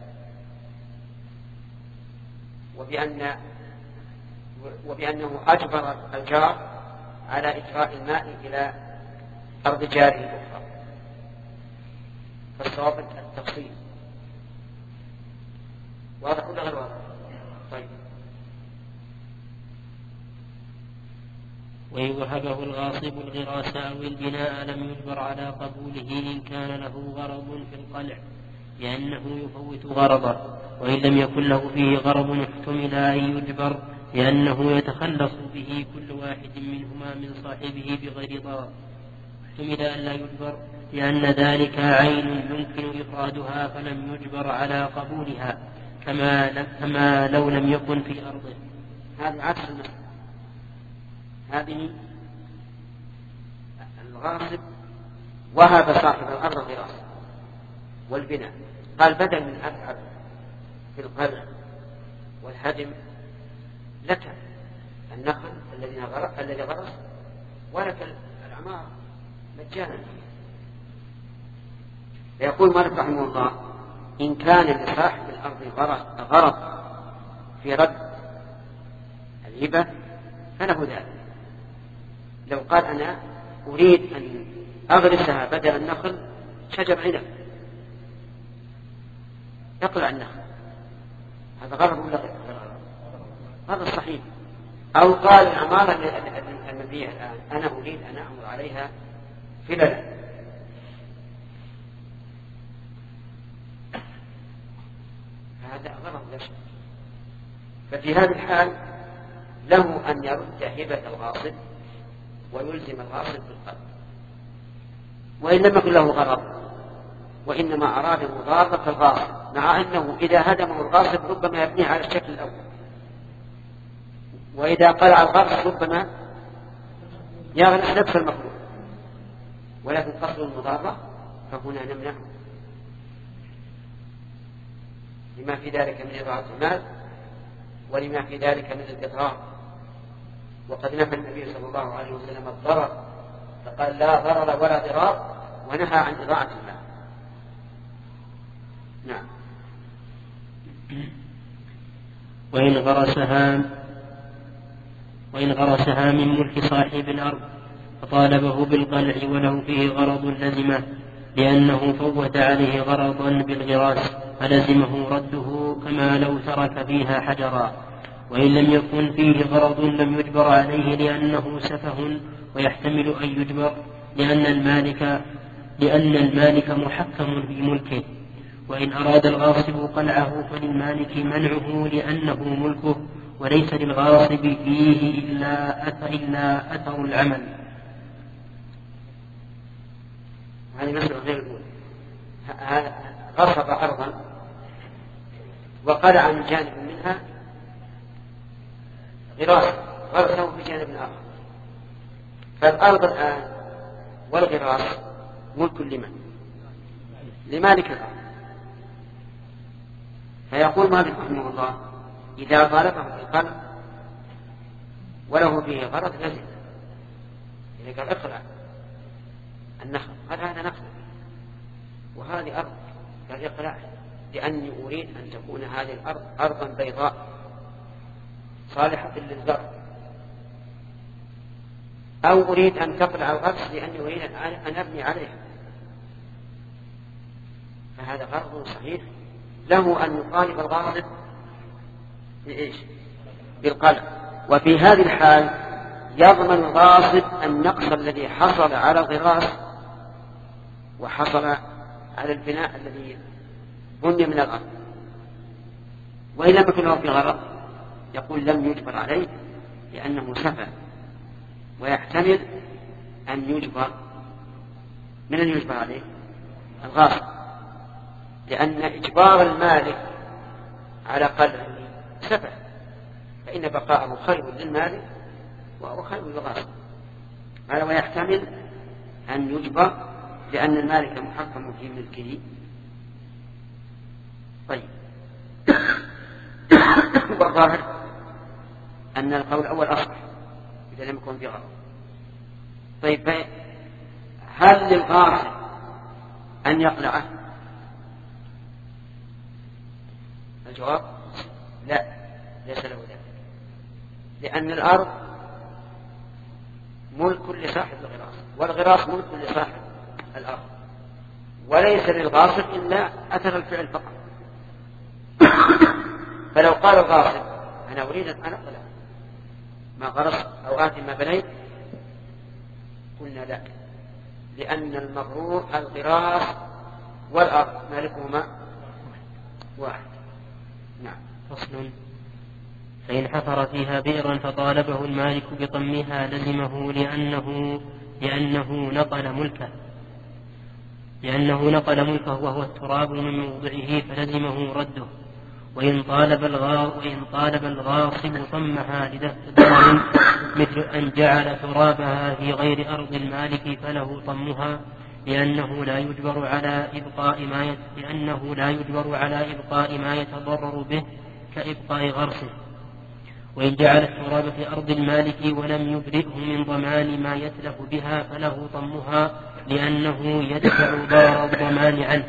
وبأن وبأنه أجبر الجار على إجراء الماء إلى أرض جاره الأخرى. فالصواب التفصيل. واضح ولا غير واضح؟ طيب. وإن وهبه الغاصب الغراس أو البناء لم يجبر على قبوله إن كان له غرض في القلع لأنه يفوت غرضه، وإن لم يكن له فيه غرض احتمل أن يجبر لأنه يتخلص به كل واحد منهما من صاحبه بغير ضرر. احتمل أن لا يجبر لأن ذلك عين يمكن إفرادها فلم يجبر على قبولها كما, كما لو لم يكن في أرضه. هذا عكس المسألة. هذه الغاصب وهب صاحب الأرض الغراس والبناء، قال بدل من أتعب في القلع والهدم لك النخل الذي غرس ولك الأعمار مجانا. فيقول مالك رحمه الله إن كان لصاحب الأرض غرض في رد الهبة فله ذلك. لو قال أنا أريد أن أغرسها بدل النخل شجر عنب يقلع النخل، هذا غرض ولا غير غرض؟ هذا صحيح. أو قال العمارة المبنية الآن أنا أريد أن أعمل عليها فللا هذا غرض لا شك. ففي هذه الحال له أن يرد هبة الغاصب ويلزم الغاصب بالقلب، وإن لم يكن له غرض وإنما أراد مضارة الغاصب، مع أنه إذا هدمه الغاصب ربما يبنيه على الشكل الأول، وإذا قلع الغاصب ربما يغنى نفس المفروض، ولكن قصد المضارة فهنا نمنعه لما في ذلك من إضاعة المال ولما في ذلك من الإضرار. وقد نهى النبي صلى الله عليه وسلم الضرر فقال لا ضرر ولا ضرار، ونهى عن إضاعة المال. نعم. وإن غرسها وإن غرسها من ملك صاحب الأرض فطالبه بالقلع وله فيه غرض لزمه، لأنه فوت عليه غرضا بالغراس فلزمه رده كما لو ترك فيها حجرا. وإن لم يكن فيه غرض لم يجبر عليه لأنه سفه ويحتمل أن يجبر، لأن المالك لأن المالك محكم في ملكه. وإن أراد الغاصب قلعه فللمالك منعه لأنه ملكه، وليس للغاصب فيه إلا أثر, إلا أثر العمل. هذه مسألة غير الأولى. غصب أرضا وقلع من جانب منها غراس غرسه في جانب آخر، فالأرض الآن والغراس ملك لمن؟ لمالك الأرض. فيقول مالك رحمه الله إذا طالبه بالقلع وله فيه غرض لزم، إذا قال اقلع النخل قال هذا نخل وهذه أرض قال اقلع، لأني أريد أن تكون هذه الأرض أرضا بيضاء صالحة للزرع، أو أريد أن تقلع الغرس لأني أريد أن أبني عليها، فهذا غرض صحيح له أن يطالب الغاصب بإيش؟ بالقلع. وفي هذه الحال يضمن الغاصب النقص الذي حصل على الغراس وحصل على البناء الذي بني من الأرض. وإن لم يكن له في غرض يقول لم يجبر عليه لأنه سفه، ويحتمل أن يجبر. من أن يجبر عليه؟ الغاصب، لأن إجبار المالك على قلعه سفه، فإن بقاءه خير للمالك وخير للغاصب. هذا ويحتمل أن يجبر لأن المالك محكم في ملكه. طيب والظاهر أن القول الأول أصح إذا لم يكن في غرض. طيب هل للغاصب أن يقلعه؟ الجواب لا، ليس له ذلك، لأن الأرض ملك لصاحب الغراس والغراس ملك لصاحب الأرض، وليس للغاصب إلا أثر الفعل فقط. فلو قال الغاصب أنا أريد أن أقلع ما غرس أو آتي ما بنيت قلنا لا، لأن المغرور الغراس والأرض مالكهما واحد. نعم. فصل. فإن حفر فيها بئرا فطالبه المالك بطمها لزمه لأنه لأنه نقل ملكه لأنه نقل ملكه وهو التراب من موضعه فلزمه رده. وإن طالب الغاصب وإن طالب الغاصب طمها لدفع ضرر مثل أن جعل ترابها في غير أرض المالك فله طمها، لأنه لا يجبر على إبقاء ما يت... لأنه لا يجبر على إبقاء ما يتضرر به كإبقاء غرسه. وإن جعل التراب في أرض المالك ولم يبرئه من ضمان ما يتلف بها فله طمها، لأنه يدفع ضرر الضمان عنه.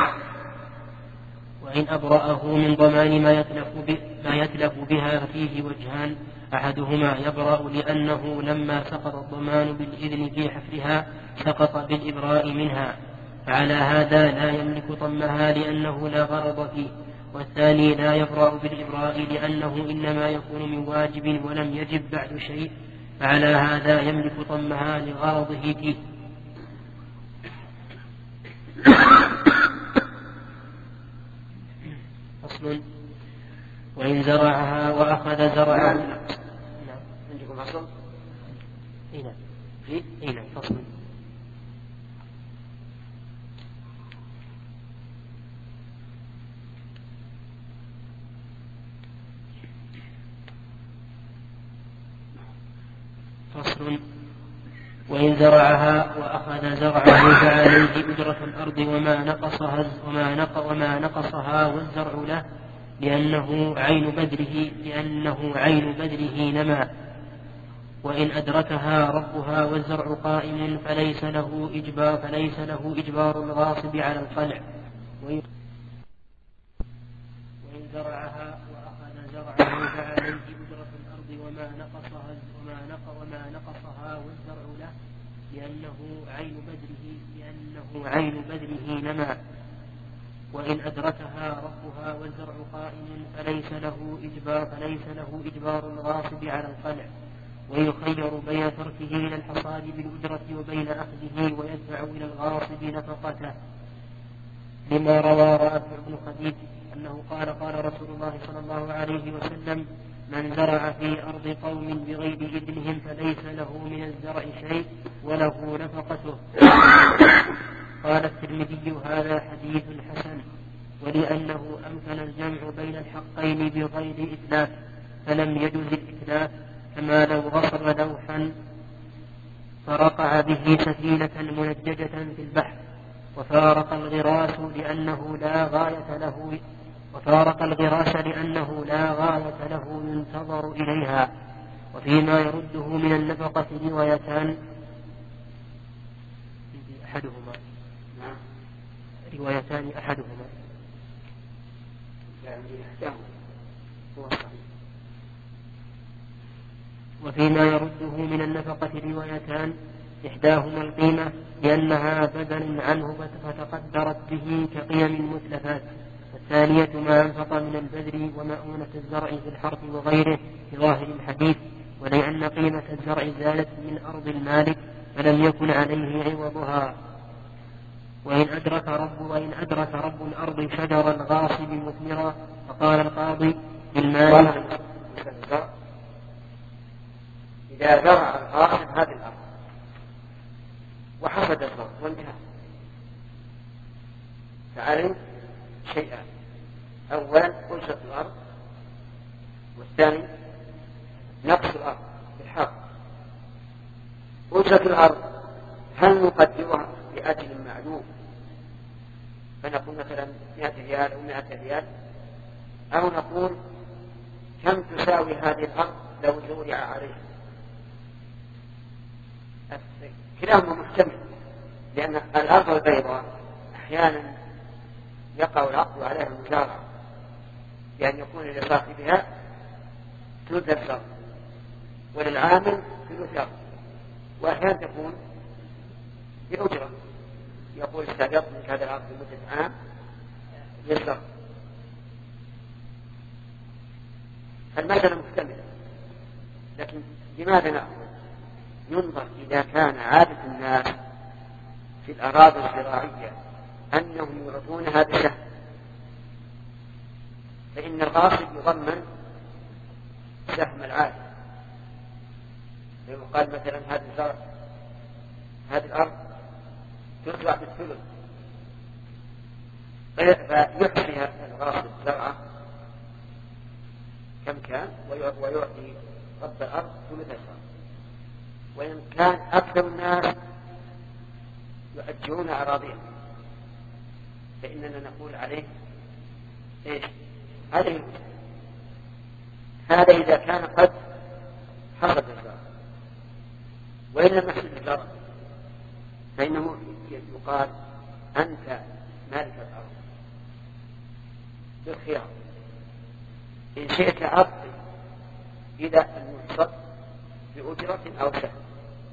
وإن أبرأه من ضمان ما يتلف, ب... ما يتلف بها فيه وجهان: أحدهما يبرأ لأنه لما سقط الضمان بالإذن في حفرها سقط بالإبراء منها، فعلى هذا لا يملك طمها لأنه لا غرض فيه. والثاني لا يبرأ بالإبراء لأنه إنما يكون من واجب ولم يجب بعد شيء، فعلى هذا يملك طمها لغرضه فيه. فصل. وإن زرعها وأخذ زرعه. نعم. عندكم فصل؟ إيه نعم. في؟ إيه نعم فصل. فصل. وإن زرعها وأخذ زرعه فعليه أجرة الأرض وما نقصها وما نق وما نقصها والزرع له لأنه عين بذره لأنه عين بذره نما. وإن أدركها ربها والزرع قائم فليس له إجبار فليس له إجبار الغاصب على القلع. وإن زرعها وأخذ زرعه فعليه أجرة الأرض وما نقصها وما نق وما نقصها والزرع له لأنه عين بذره لأنه عين بذره نما. وإن أدركها ربها والزرع قائم فليس له إجبار فليس له إجبار الغاصب على القلع. ويخير بين تركه إلى الحصاد بالأجرة وبين أخذه ويدفع إلى الغاصب نفقته، لما روى رافع بن خديج أنه قال قال رسول الله صلى الله عليه وسلم: من زرع في أرض قوم بغير إذنهم فليس له من الزرع شيء وله نفقته. قال الترمذي: هذا حديث حسن. ولأنه أمكن الجمع بين الحقين بغير إتلاف فلم يجوز الإتلاف، كما لو غصب لوحا فرقع به سفينة منججة في البحر وفارق الغراس لأنه لا غاية له وفارق الغراس لأنه لا غاية له ينتظر إليها. وفيما يرده من النفقة روايتان أحدهما روايتان أحدهما وفيما يرده من النفقة روايتان، إحداهما القيمة لأنها بدل عنه فتقدرت به كقيم المتلفات، والثانية ما أنفق من البذر ومؤونة الزرع في الحرث وغيره في ظاهر الحديث، ولأن قيمة الزرع زالت من أرض المالك فلم يكن عليه عوضها. وإن أدرك رب وإن أدرك رب الأرض شجر الغاصب مثمرا فقال القاضي بالمال: إذا زرع الغاصب هذه الأرض وحصد الزرع وانتهى فعليه شيئان: أولا أجرة الأرض، والثاني نقص الأرض بالحق. أجرة الأرض هل نقدرها بأجل معلوم فنقول مثلا مئة ريال أو مئة ريال، أو نقول كم تساوي هذه الأرض لو زرع عليها؟ كلاهما محتمل، لأن الأرض البيضاء أحيانا يقع العقد عليها المزارعة بأن يكون لصاحبها ثلث الأرض وللعامل ثلث الأرض، وأحيانا تكون بأجرة، يقول استأجرت من هذا الأرض لمدة عام للزرع. المسألة محتملة، لكن لماذا نأخذ؟ ينظر إذا كان عادة الناس في الأراضي الزراعية أنهم يعطونها بسهم، فإن الغاصب يضمن سهم العادة. يقال مثلا هذه الزرع هذه الأرض تزرع بالثلث، فيحصي الغاصب زرعه كم كان ويعطي رب الأرض ثلث الزرع. وإن كان أكثر الناس يؤجرون أراضيهم فإننا نقول عليه إيش؟ هذه هذا إذا كان قد حصد الزرع، وإن لم يحصد الزرع فإنه يقال أنت مالك الأرض بالخيار، إن شئت أبقي إلى المحصد بأجرة أو سهم،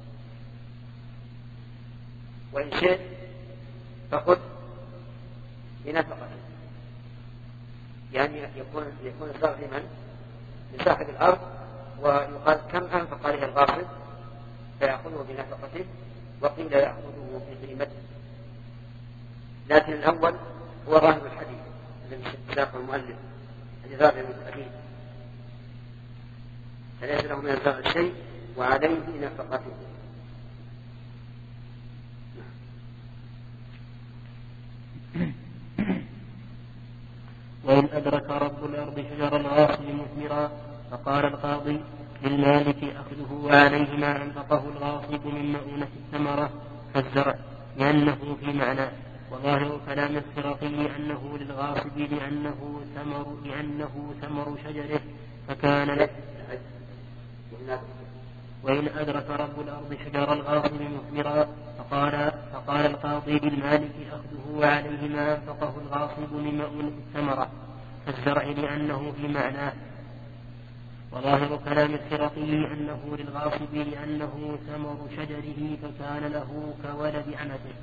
وإن شئت فخذ بنفقة، يعني يكون يكون الزرع لمن؟ لصاحب الأرض، ويقال كم أنفق عليه الغاصب فيأخذه بنفقته، وقيل يأخذه بقيمته. لكن الأول هو ظاهر الحديث الذي ساقه المؤلف الذي ذهب من الحديث فليس له من الزرع شيء وعليه نفقته. وإن أدرك رب الأرض شجر الغاصب مثمرا فقال القاضي للمالك أخذه وعليه ما أنفقه الغاصب من مؤونة الثمرة فالزرع لأنه في معناه، وظاهر كلام الخرقي أنه للغاصب لأنه ثمر لأنه ثمر شجره فكان له. وإن أدرك رب الأرض شجر الغاصب مثمرا فقال, فقال القاضي للمالك أخذه وعليه ما أنفقه الغاصب من مؤونة الثمرة فالزرع لأنه في معناه، وظاهر كلام الخرقي أنه للغاصب لأنه ثمر شجره فكان له كولد عمته.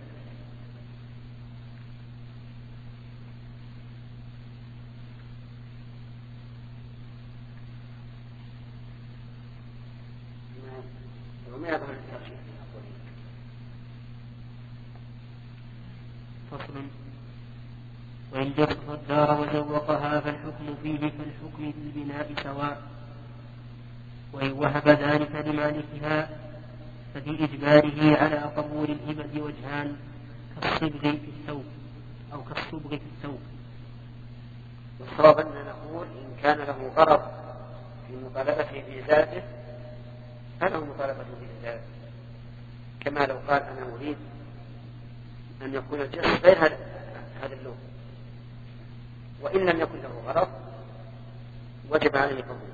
فصل. وإن جرف الدار وزوقها فالحكم فيه كالحكم في البناء سواء، وإن وهب ذلك لمالكها ففي إجباره على قبول الهبة وجهان كالصبغ في الثوب أو كالصبغ في الثوب. والصواب أن نقول إن كان له غرض في مطالبته بإزالته فله مطالبة بإزالته، كما لو قال أنا أريد أن يكون الجسد غير هذا اللون، وإن لم يكن له غرض وجب عليه قبوله.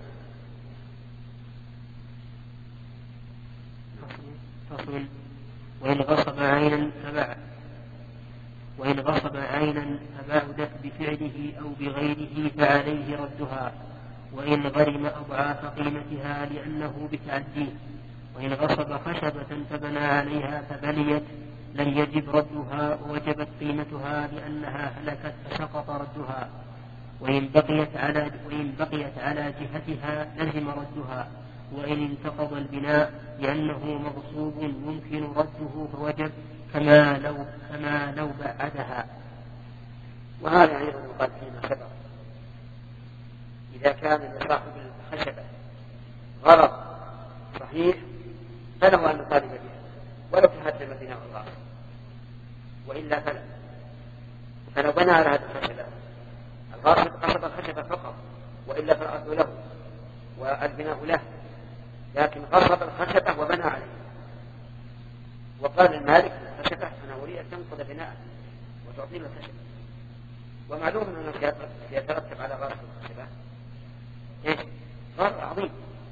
فصل. وإن غصب عينا تبع وإن غصب عينا فبعدت بفعله أو بغيره فعليه ردها، وإن غرم أضعاف قيمتها لأنه بتعديه. وإن غصب خشبة فبنى عليها فبليت لم يجب ردها ووجبت قيمتها لأنها هلكت فسقط ردها، وإن بقيت على وإن بقيت على جهتها لزم ردها، وإن انتقض البناء لأنه مغصوب يمكن رده فوجب كما لو كما لو بعدها. وهذا أيضا يقال فيما سبق، إذا كان لصاحب الخشبة غرض صحيح فله أن يطالب بها ولو تهدم البناء الغاصب، وإلا فلا. فلو بنى على هذه الخشبة الغاصب قصد الخشبة فقط وإلا فالأرض له والبناء له، لكن غصب الخشبة وبنى عليه وقال المالك الخشبة أنا أريد أن تنقض بناء وتعطينا الخشبة، ومعلوم أنه سيترتب على غرض الخشبة إيه؟ غرض عظيم.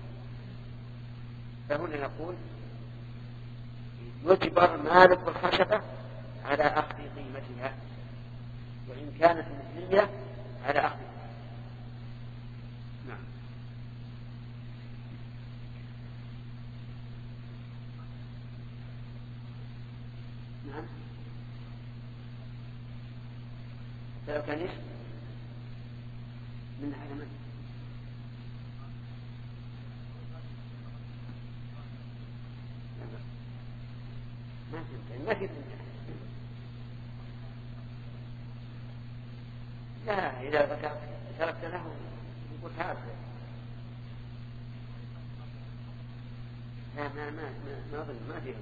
فهنا نقول يجبر مالك الخشبة على أخذ قيمتها، وإن كانت مثلية على أخذها. نعم. نعم. لو كان اسم من حاجة من ما في ما في لا، إذا ذكرت تركت له يقول هذا لا ما ما ما أظن ما فيه.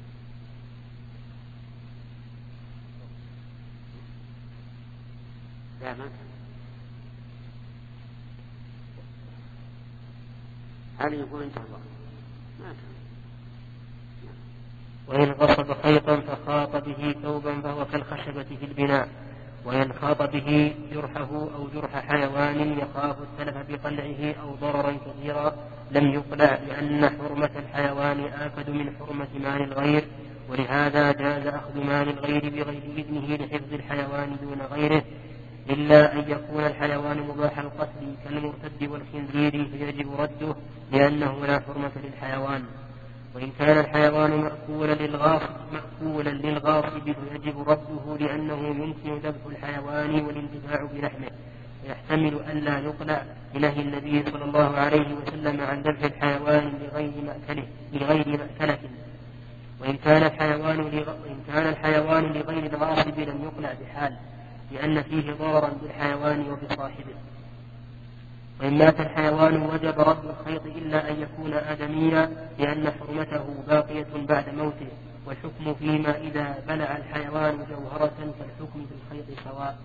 لا ما هل يقول انت الله ما كان. وإن غصب خيطا فخاط به ثوبا فهو كالخشبة في البناء، وإن خاط به جرحه أو جرح حيوان يخاف التلف بقلعه أو ضررا كثيرا لم يقلع، لأن حرمة الحيوان آكد من حرمة مال الغير، ولهذا جاز أخذ مال الغير بغير إذنه لحفظ الحيوان دون غيره، إلا أن يكون الحيوان مباح القتل كالمرتد والخنزير فيجب رده لأنه لا حرمة للحيوان. وإن كان الحيوان مأكولا للغاصب مأكولا للغاصب فيجب رده لأنه يمكن ذبح الحيوان والانتفاع بلحمه، ويحتمل ألا يقلع لنهي النبي صلى الله عليه وسلم عن ذبح الحيوان لغير مأكله لغير مأكلة. وإن كان الحيوان وإن كان الحيوان لغير الغاصب لم يقلع بحال، لأن فيه ضررا بالحيوان وبصاحبه. وإن مات الحيوان وجب رد الخيط إلا أن يكون آدميا لأن حرمته باقية بعد موته، والحكم فيما إذا بلع الحيوان جوهرة فالحكم في الخيط سواء.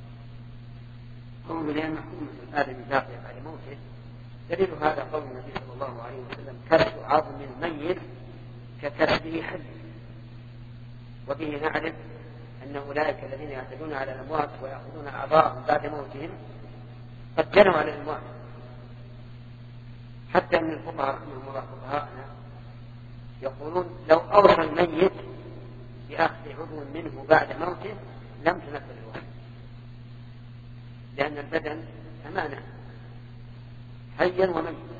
قول لأن حكم الآدمي باقية بعد موته دليل هذا قول النبي صلى الله عليه وسلم: كسر عظم الميت ككسره حي. وبه نعرف أن أولئك الذين يعتدون على الأموات ويأخذون أعضاءهم بعد موتهم قد جنوا على الأموات، حتى أن الفقهاء رحمهم الله فقهاءنا يقولون لو أوصى الميت بأخذ عضو منه بعد موته لم تنفذ الوحي، لأن البدن أمانة حيا وميتا.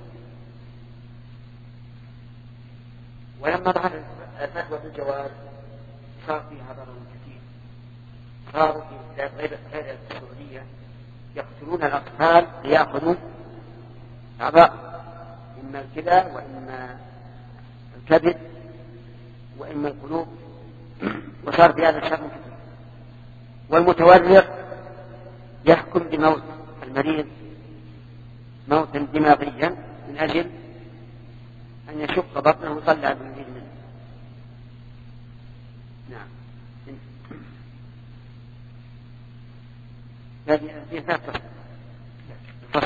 ولما ظهر الفتوى بالجواز صار فيها ضرر كثير. صاروا في غير غير السعودية يقتلون الأطفال ليأخذوا أعضاء، إما الكلى وإما الكبد وإما القلوب، وصار في هذا الشر كثير. والمتورق يحكم بموت المريض موتا دماغيا من أجل أن يشق بطنه ويطلع بالمزيد منه. نعم. هذه ثلاثة فصل.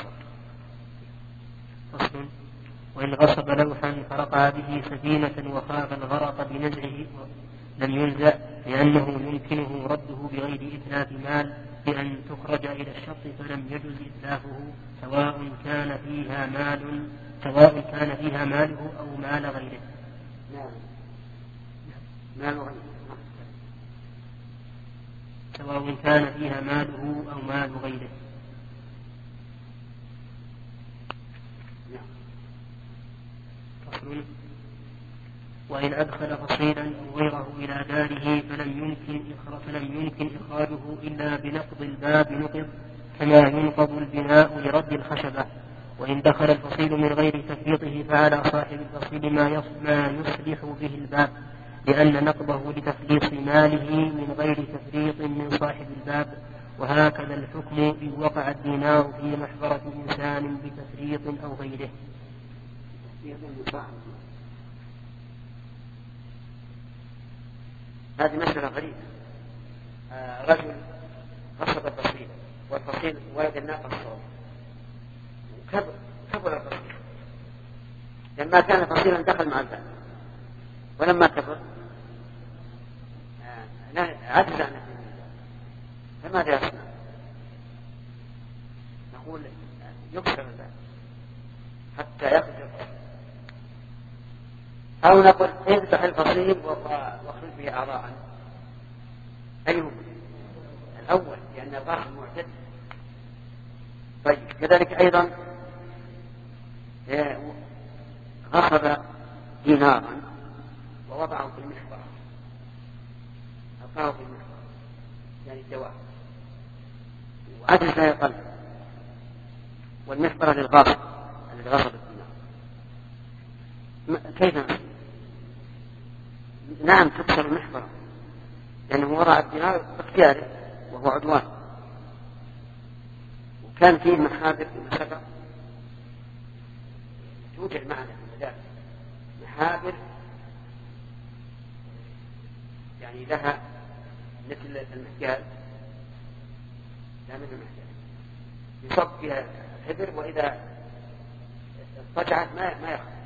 فصل: وإن غصب لوحا فرقع به سفينة وخاف الغرق بنزعه لم ينزع، لأنه يمكنه رده بغير إتلاف مال بأن تخرج إلى الشط فلم يجز إتلافه، سواء كان فيها مال سواء كان فيها ماله أو مال غيره. نعم. مال غيره. سواء كان فيها ماله أو مال غيره. فصل: وإن أدخل فصيلا أو غيره إلى داره فلم يمكن فلم يمكن إخراجه إلا بنقض الباب نقض، كما ينقض البناء لرد الخشبة. وإن دخل الفصيل من غير تفريطه فعلى صاحب الفصيل ما يصلح به الباب، لأن نقضه لتخليص ماله من غير تفريط من صاحب الباب. وهكذا الحكم إن وقع الدينار في محبرة إنسان بتفريط أو غيره. هذه مسألة غريبة. آه رجل قصد الفصيل والفصيل ولد الناقة الصوت وكبر كبر الفصيل. لما كان فصيلا دخل مع الباب، ولما كبر آه عجز عن فماذا يصنع؟ نقول يكسر الباب حتى يخرج الفصيل، أو نقول افتح الفصيل واخرج به أعضاء. أيهم الأول لأن الغاصب معتد. طيب كذلك أيضا غصب دينارا ووضعه في المحبرة، ألقاه في المحبرة يعني الدواء، وعجز لا يقل، والمحبرة للغاصب الذي غصب الدينار. كيف؟ نعم تكسر المحبرة لأنه وضع الدينار باختياره وهو عدوان، وكان فيه محابر في المسبق توجد معنا في المدارس محابر يعني لها مثل المحجال، لا مثل المحجال يصب فيها الحبر وإذا اضطجعت ما ما يخرج.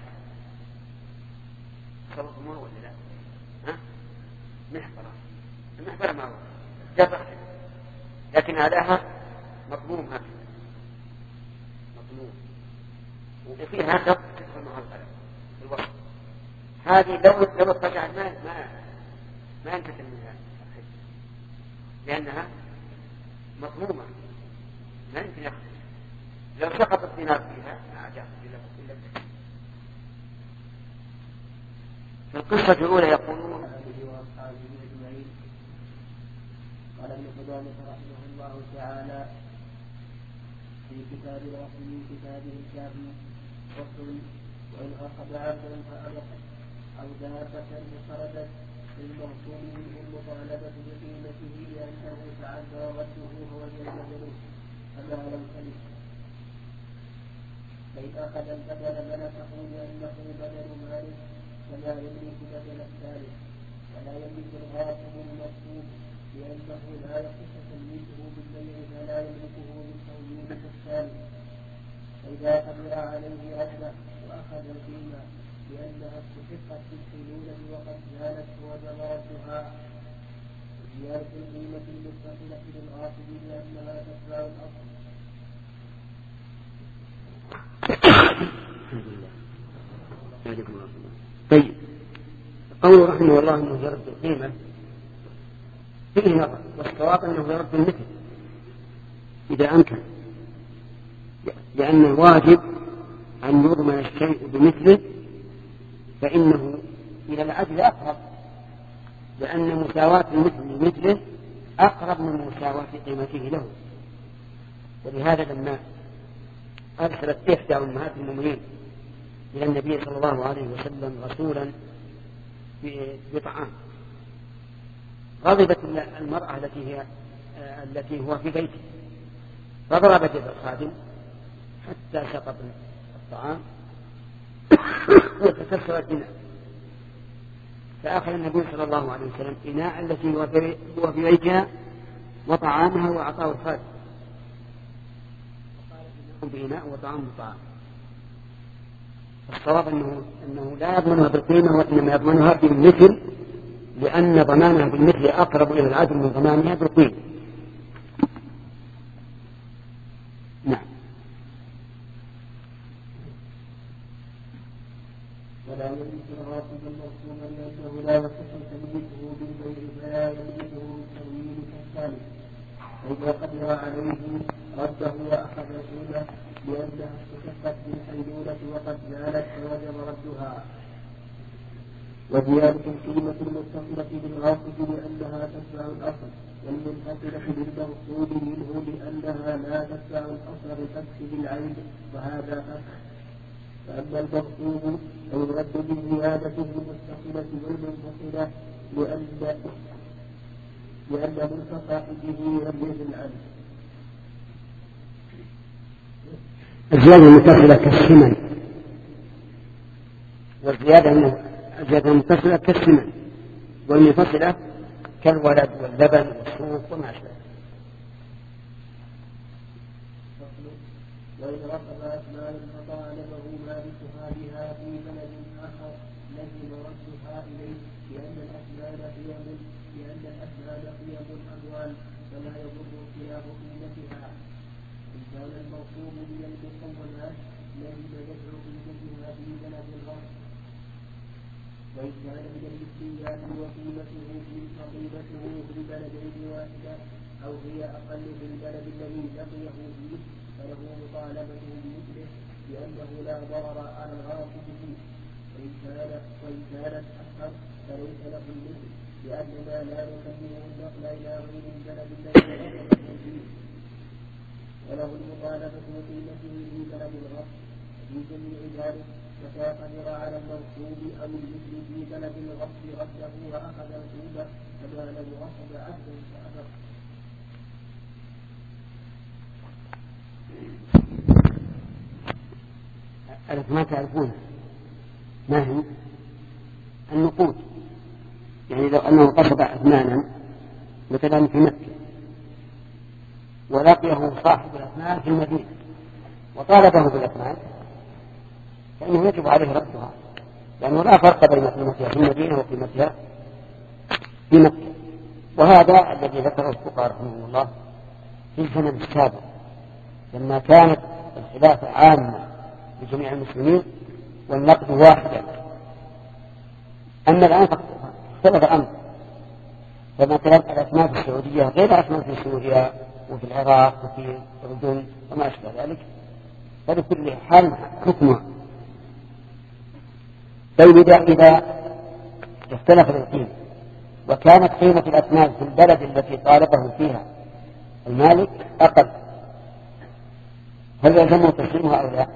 صوتمون ولا لا؟ ها؟ محبرة المحبرة معروفة جبر، لكن أداها مضموم هكذا مضموم وفيها هكذا تدخل معها القلم في الوسط. هذه لو لو اضطجعت ما ما ما ينكسر منها لأنها مضمومة ما يمكن يخرج. لو سقط الدينار فيها ما أعجب إلا بالله. في القصة الأولى يقولون قال ابن قدامة رحمه الله تعالى في كتاب الأصل من كتابه الكافي: فصل: وإن أخذ عبدا فأبق أو دابة انفردت للمغصوب منه المطالبة بقيمته لأنه تعذر رده ووجب بدله فما لم تلف. فإن أخذ البدل ملكه لأنه بدل مالك فلا يملك بدل الثالث، ولا يملك الغاصب المغصوب لأنه لا يصح تمليكه بالبيع فلا يملكه بالتمليك الثالث. فإذا قدر عليه رده وأخذ القيمة لأنها استحقت بالحلولة وقد زالت وجب ردها. زيادة القيمة المتصلة للغاصب لأنها تتبع الأصل. طيب، قول رحمه الله انه يرد القيمه فيه نظر، والصواب انه يرد المثل اذا امكن، لان الواجب ان يضمن الشيء بمثله، فانه الى العدل اقرب، لان مساواه المثل لمثله اقرب من مساواه قيمته له. ولهذا لما ارسلت احدى امهات المؤمنين إلى النبي صلى الله عليه وسلم رسولا بطعام، غضبت المرأة التي هي التي هو في بيته، فضربت يد الخادم حتى سقط الطعام وتكسر الإناء، فأخذ النبي صلى الله عليه وسلم إناء التي هو في بيتها وطعامها وأعطاه الخادم، وقال بإناء وطعام بطعام. الصواب أنه, أنه لا يضمنها بالقيمة وإنما يضمنها بالمثل، لأن ضمانها بالمثل أقرب إلى العدل من ضمانها بالقيمة. نعم. ولا يملك الغاصب المغصوب لأنه لا يصح تمليكه بالبيع فلا يملكه بالتمويل كالثالث. فإذا قدر عليه رده وأخذ القيمة لأنها استحقت بالحيلولة وقد زالت فوجب ردها. وزيادة القيمة المتصلة بالغاصب لأنها تتبع الأصل، والمنفصلة بالمغصوب منه لأنها لا تتبع الأصل بالفتح بالعين، وهذا فتح. فأما المغصوب فيرد بالزيادة المتصلة والمنفصلة لأن لأن ملك صاحبه لم يزل عنه. الزيادة المتصلة كالسمن، والزيادة المتصلة كالسمن، والمنفصلة كالولد واللبن والسوق وما أشبه. وإن رفض أثمان فطالبه مالكها بها في بلد آخر لزم ردها إليه، لأن الأثمان قيم لأن الأثمان قيم الأموال فلا يضر اختلاف قيمتها. إن كان الموصوب من المقومات لزم دفع قيمتها في بلد الغرب، وإن كان من الاستيلاء وقيمته في قيمته في البلدين واحدة أو هي أقل في البلد الذي لقيه فيه فله مطالبة بمثله، لأنه لا ضرر على الغاصب فيه. وإن كانت وإن كانت أكثر فليس له المثل، لأننا لا نكلمه النقل إلى غير البلد الذي لقيه فيه، وله المطالبة بقيمته في بلد الغصب. في جميع ذلك متى قدر على المغصوب أو المثل في بلد الغصب رده وأخذ القيمة كما لم يغصب عبدا فأبر. ما تعرفون ما هي النقود، يعني لو أنه قصد أثمانا مثلا في مكة ولقيه صاحب الأثمان في المدينة وطالبه بالأثمان، فإنه يجب عليه ردها، لأنه لا فرق بين قيمتها في المدينة وقيمتها في مكة. وهذا الذي ذكره الفقهاء رحمه الله في الزمن السابق لما كانت الخلافة عامة لجميع المسلمين والنقد واحدا. أما الآن اختلف الأمر، فمثلا الأثمان في السعودية غير الأثمان في سوريا وفي العراق وفي الأردن وما أشبه ذلك، فلكل حال حكمها. طيب إذا اختلف القيمة وكانت قيمة الأثمان في البلد التي طالبه فيها المالك أقل، هل يلزمه تسليمها أو لا؟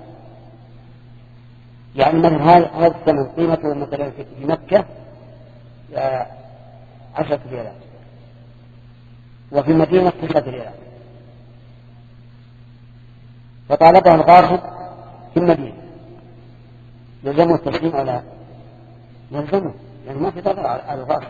يعني مثلا هذا الثمن قيمته مثلا في مكة عشرة ريالات وفي المدينة تسعة ريالات، فطالبه الغاصب في المدينة يلزمه التسليم أو لا؟ يلزمه، يعني ما في ضرر على الغاصب.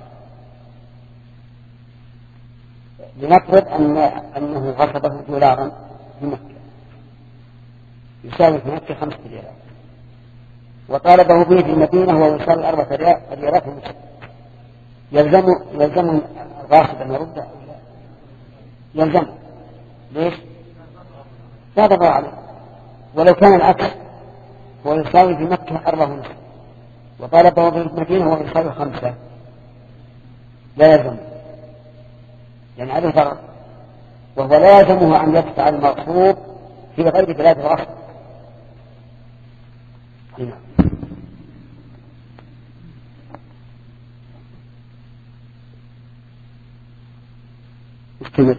لنفرض أن أنه غصبه دولارا في مكة يساوي في مكة خمسة ريالات، وطالبه به في المدينة وهو يساوي أربعة ريالات في مكة، يلزم يلزم الغاصب أن يرد أو لا؟ يلزم. ليش؟ لا ضرر عليه. ولو كان العكس، هو يساوي في مكة أربعة ونصف وطالبه به في المدينة وهو يساوي خمسة، لا يلزم، يعني عليه ضرر، وهو لا يلزمه أن يدفع المغصوب في غير بلاد الغصب. هنا استمر.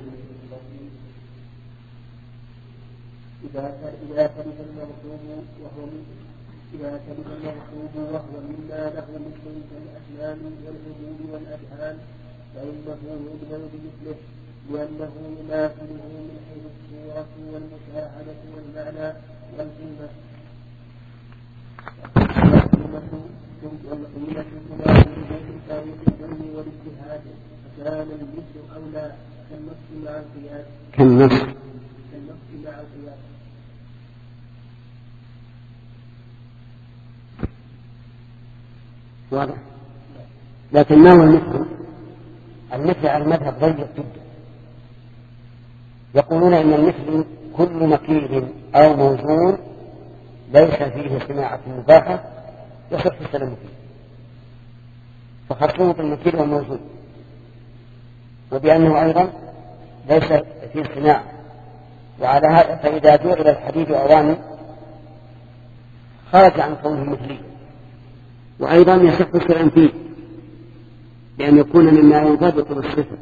إذا تلف المغصوب وهو إذا تلف المغصوب وهو مما له مثل كالأسنان والحدود والأذهان فإنه يضمن بمثله، لأنه يماثله من حيث الصورة والمشاهدة والمعنى والقيمة. والقيمة تماثله في تاريخ العلم والاجتهاد، فكان المثل أولى كالنص مع القياس. كالنص كالنص مع القياس. واضح. لكن ما هو المثل؟ المثل على المذهب ضيق جدا. يقولون إن المثل كل مكيل أو موزون ليس فيه صناعة مباحة يصح السلام فيه، فخصوه بالمكيل والموزون، وبأنه أيضا ليس فيه صناعة، وعلى هذا فإذا جعل الحديد أواني خرج عن كونه مثلي، وأيضا يصح السلام فيه لأن يكون مما ينضبط بالصفة.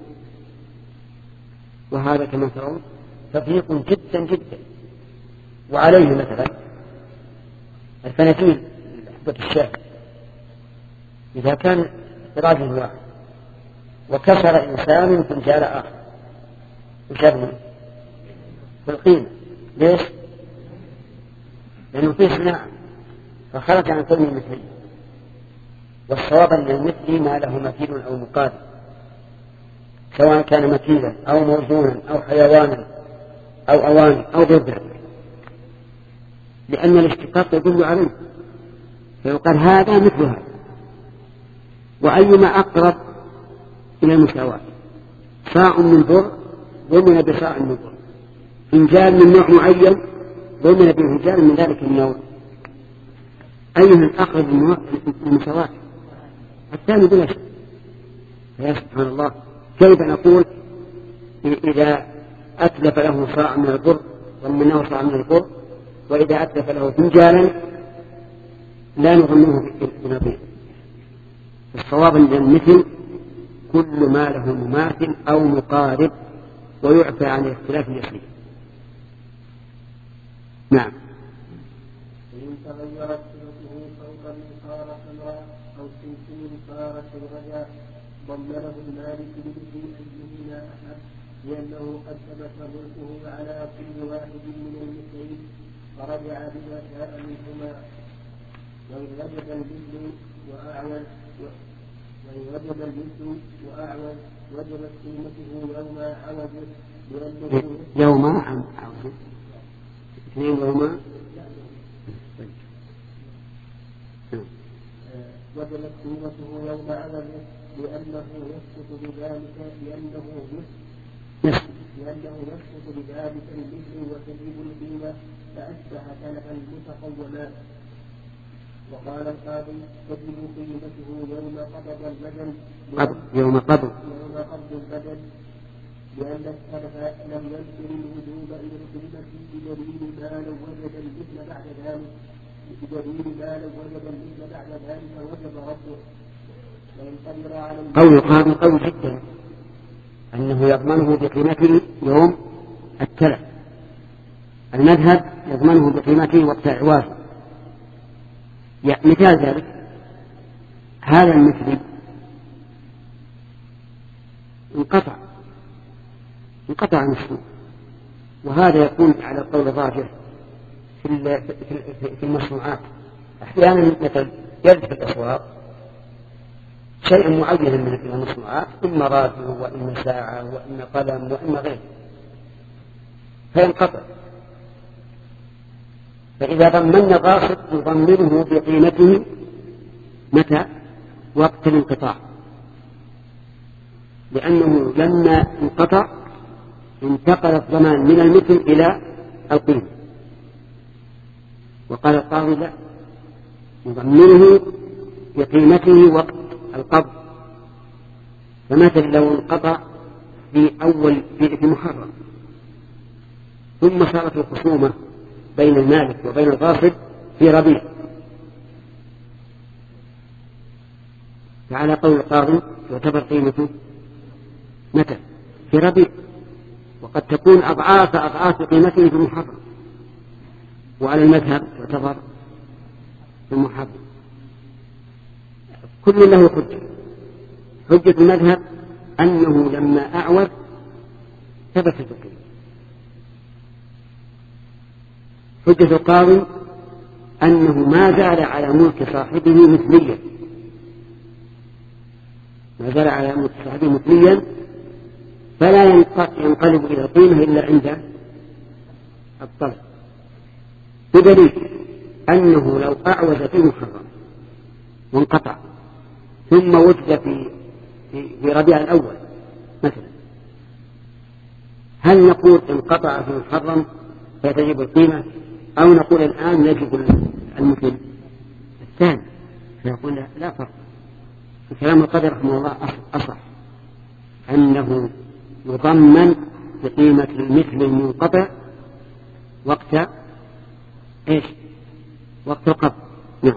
وهذا كما ترون تفريق جدا جدا. وعليه مثلا الفناجيل حبة الشاي إذا كان طراز واحد وكسر إنسان فنجال آخر وشرمه في القيمة، ليش؟ لأنه فيه صناعة فخرج عن كونه مثلي. والصواب أن المثلي ما له مثيل أو مقابل، سواء كان مثيلا أو موزونا أو حيوانا أو أواني أو غير ذلك، لأن الاشتقاق يدل عليه، فيقال هذا مثل هذا. وأيما أقرب إلى المساواة، صاع من بر ضمن بصاع من بر، فنجال من نوع معين ضمن بفنجال من ذلك النوع، أيها الأقرب للمساواة؟ الثاني بلا شك. يا سبحان الله، كيف نقول إذا أتلف له صاع من البر ضمنه صاع من البر، وإذا أتلف له فنجالا لا نضمنه بنظير؟ الصواب أن المثل كل ما له مماثل أو مقارب ويعفى عن الاختلاف اليسير. نعم. فإن تغيرت صفته صوتا صار سمراء أو سمسم صار شرغجا ضمنه المالك بمثل أيهما أحب، لأنه قد ثبت ملكه على كل واحد من المثلين فرجع بما شاء منهما. وإن وجد المثل وأعوج وإن وجد المثل وأعوج وجبت قيمته يوم عوجه، لأنه يوم عوجه اثنين يوم وجبت قيمته يوم عوجه، لأنه يسقط بذلك لأنه يسقط لأنه يسقط بذلك المثل وتجب القيمة، فأشبه تلف المتقومات. وقال القاضي تجب قيمته يوم قبض البدن يوم قبض يوم قبض البدن، لأن السلف لم يذكر الوجوب إلى القيمة بدليل ما لو وجد المثل بعد ذلك بدليل ما لو وجد المثل بعد ذلك وجب رده. قول القاضي قول جدا أنه يضمنه بقيمته يوم التلف، المذهب يضمنه بقيمته وقت العواز. مثال ذلك هذا المثل انقطع انقطع عن السوق، وهذا يكون على القول الراجح في في المصنوعات. أحيانا مثل يجد في الأسواق شيء معين من المصنوعات، إما راديو وإما ساعة وإما قلم وإما غيره، فينقطع. فإذا ضمن الغاصب نضمنه بقيمته متى؟ وقت الانقطاع، لأنه لما انقطع انتقل الضمان من المثل إلى القيمة. وقال القاضي لا، نضمنه بقيمته وقت القبض. فمثل لو انقطع في أول في محرم ثم صارت الخصومة بين المالك وبين الغاصب في ربيع، فعلى قول القاضي تعتبر قيمته متى؟ في ربيع، وقد تكون أضعاف أضعاف قيمته في محرم، وعلى المذهب تعتبر في محرم. كل له حجة. حجة المذهب أنه لما أعوض ثبتت القيمة. حجة القاضي أنه ما زال على ملك صاحبه مثليا، ما زال على ملك صاحبه مثليا، فلا ينقلب إلى القيمة إلا عند الطلب، بدليل أنه لو أعوز في محرم وانقطع ثم وجد في في ربيع الأول مثلا، هل نقول انقطع في محرم فتجب القيمة، أو نقول الآن يجب المثل الثاني؟ فيقول لا فرق. كلام القاضي رحمه الله أصح أنه يضمن بقيمة المثل المنقطع وقت إيش؟ وقت القبض. نعم.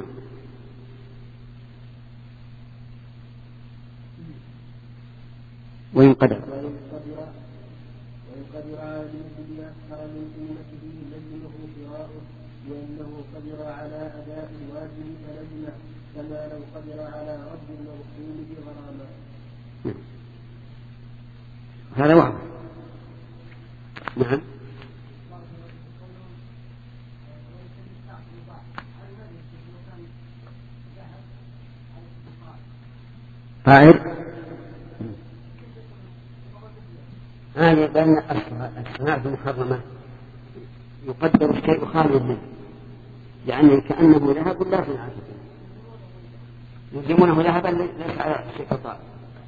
وإن قدر وإن قدر على المثل أكثر من قيمته يلزمه شراؤه، لأنه قدر على أداء الواجب فلزمه، كما لو قدر على رد الموصول بغرامة. هذا واضح. نعم. فاعل هذه بأن الصناعة المحرمة يقدر الشيء خاليا منه، يعني كأنه ذهب لا صناعة فيه، يلزمونه ذهبا ليس على شيء قطع.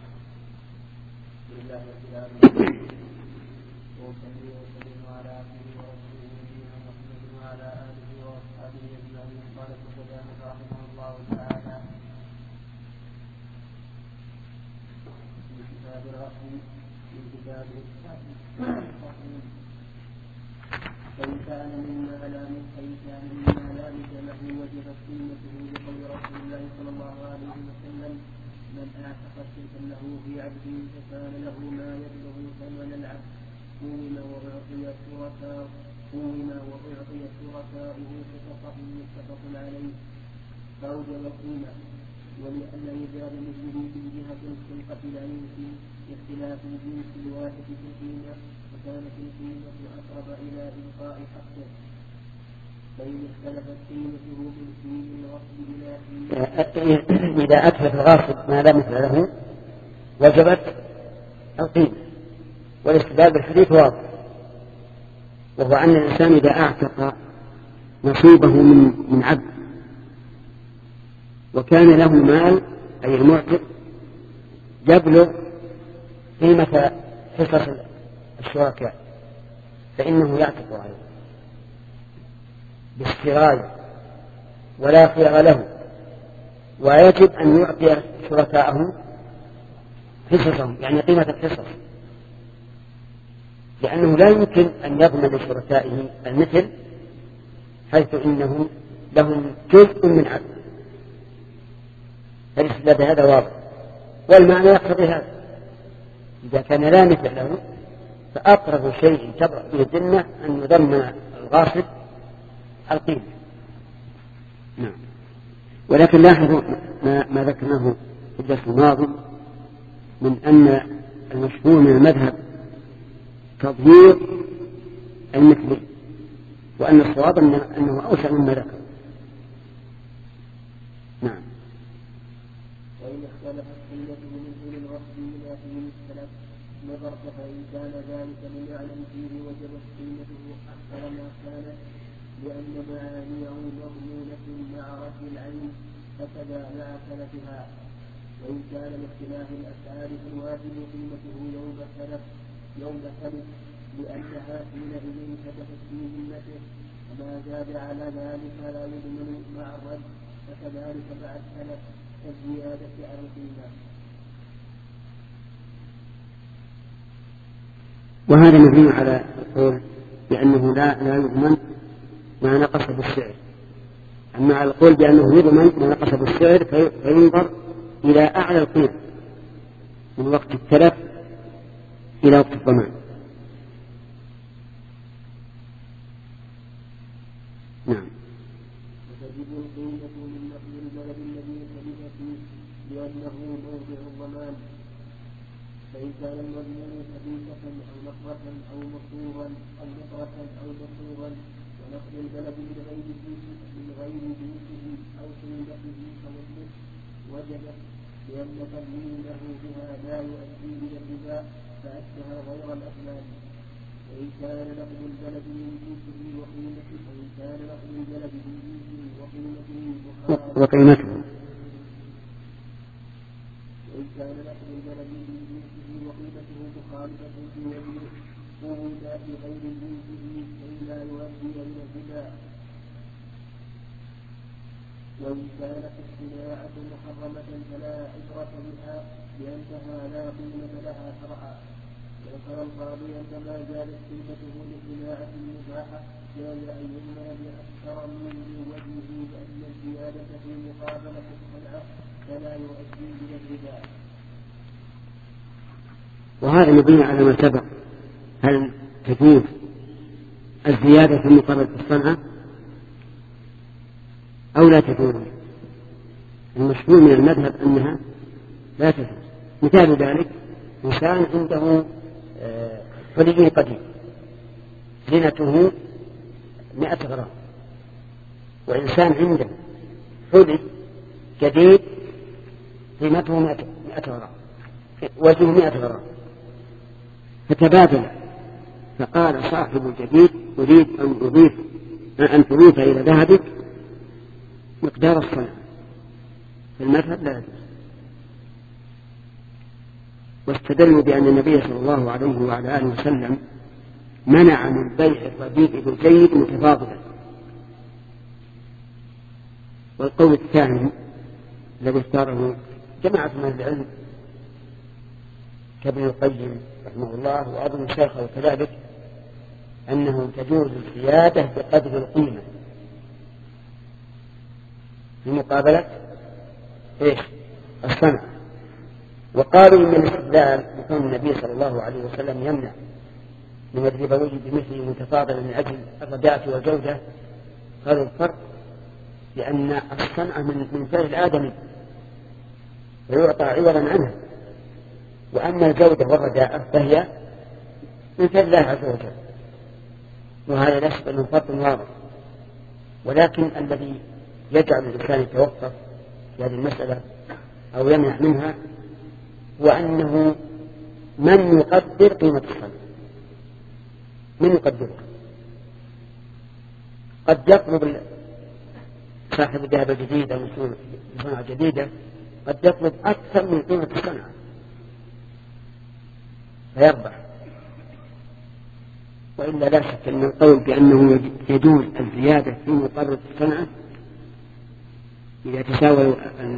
فإن كان مما لا فإن كان مما لا مثل له وجبت قيمته لقول رسول الله صلى الله عليه وسلم: من أعتق شركا له في عبده فكان له ما يبلغ ثمن العبد قوم وأعطي شركاء قوم وأعطي شركاؤه حقوقه متفق عليه فأوجب القيمة. ولأن إيجاد مثله من جهة الخلقة لا يمكن اختلاف الجنس الواحد في القيمة، وكانت القيمة أقرب إلى إلقاء حقه، فإن اختلفت قيمته بالفيل الغصب إلى حين إذا أتلف الغاصب ما لا مثل له وجبت القيمة. والاستدلال بالحديث واضح، وهو أن الإنسان إذا أعتق نصيبه من من عبد وكان له مال، أي المعتق، يبلغ قيمة حصص الشركاء، فإنه يعتق عليه باستراية ولا خيار له، ويجب أن يعطي شركاءه حصصهم، يعني قيمة الحصص، لأنه لا يمكن أن يضمن لشركائه المثل حيث إنهم لهم جزء من عبد. فالاستدلال هذا واضح، والمعنى يقتضي هذا. إذا كان لا مثل له فأقرب شيء تبرأ به الذمة أن يضمن الغاصب القيمة. نعم. ولكن لاحظوا ما, ما ذكرناه في الدرس الماضي من أن المشهور من المذهب تضييق المثلي، وأن الصواب أنه أوسع مما ذكر. نعم. وإن اختلفت حيلته من حين الوقت إلى حين السلف نظرت فإن كان ذلك من يعلم فيه وجبت قيمته أكثر ما كانت لأن معانيه مضمونة مع رد العين فكذا مع سلفها. وإن كان لاختلاف الأفعال فالواجب قيمته يوم سلف يوم سلف لأنها حينئذ كتبت في ذمته وما زاد على ذلك لا يضمن مع الرد فكذلك مع السلف كالزيادة على القيمة. وهذا مبني على القول بأنه لا لا يضمن ما نقص بالسعر. أما على القول بأنه يضمن ما نقص بالسعر فينظر إلى أعلى القيمة من وقت التلف إلى وقت الضمان. نعم. وتجب القيمة من نقل البلد الذي تلف فيه لأنه موضع الضمان. فإن كان المضمون حديثة أو نقرة أو مصورا أو نقرة أو مصورا ونقل البلد من غير جنسه من غير جنسه أو قيمته كمثله وجبت لأن تضمينه بها لا يؤدي إلى الربا فأشبه غير الأثمان. وإن كان نقل البلد من جنسه وقيمته وإن كان نقل البلد من جنسه وقيمته وقيمته وإن كان نقل البلد من جنسه وقيمته مخالفة في وجهه قود في غير جنسه كي لا يؤدي إلى الربا. وإن كانت الصناعة محرمة فلا عبرة بها لأنها لا قيمة لها شرعا. ذكر القاضي أن ما زالت قيمته لصناعة مباحة جاز أن يمنع بأكثر من وجهه لأن الزيادة في مقابلة الصنعة فلا يؤدي إلى الربا. وهذا مبني على ما سبق. هل تجوز الزيادة في مقابلة الصنعة أو لا تجوز؟ المشهور من المذهب أنها لا تجوز. مثال ذلك إنسان عنده حلي قديم زينته مئة غرام وإنسان عنده حلي جديد قيمته مئة غرام وزنه مئة غرام فتبادل. فقال صاحب الجديد أريد أن أضيف أن تضيف إلى ذهبك مقدار الصنع. فالمذهب لا يجوز. واستدلوا بأن النبي صلى الله عليه وعلى آله وسلم منع من بيع الرديء بالجيد متفاضلا. والقول الثاني الذي اختاره جماعة من العلم كابن القيم رحمه الله وأظن شيخه كذلك أنه تجوز الزيادة بقدر القيمة في مقابلة إيش؟ الصنع. وقالوا إن الاستدلال بكون النبي صلى الله عليه وسلم يمنع من الربوي بمثله متفاضلا من أجل الرداءة والجودة. قالوا الفرق لأن الصنع من فعل الآدمي ويعطى عوضا عنها، وأما الجودة والرداءة فهي من فعل الله عز وجل. وهذا لا شك أنه فرق واضح. ولكن الذي يجعل الإنسان يتوقف في هذه المسألة أو يمنع منها هو أنه من يقدر قيمة الصنع. من يقدرها؟ قد يطلب صاحب الذهب الجديد أو صنعة جديدة قد يطلب أكثر من قيمة الصنعة فيربح. وإلا لا شك أن القول بأنه يجوز الزيادة في مقابل الصنعة إذا تساوى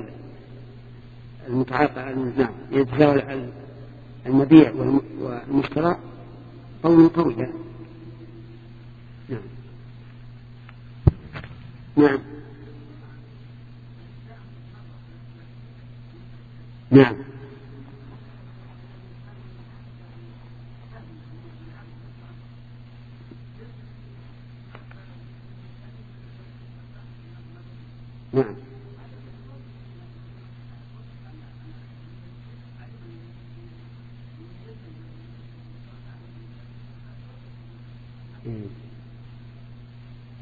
المتعاقد نعم يتساوى المبيع والمشترى قول قوي. نعم نعم نعم نعم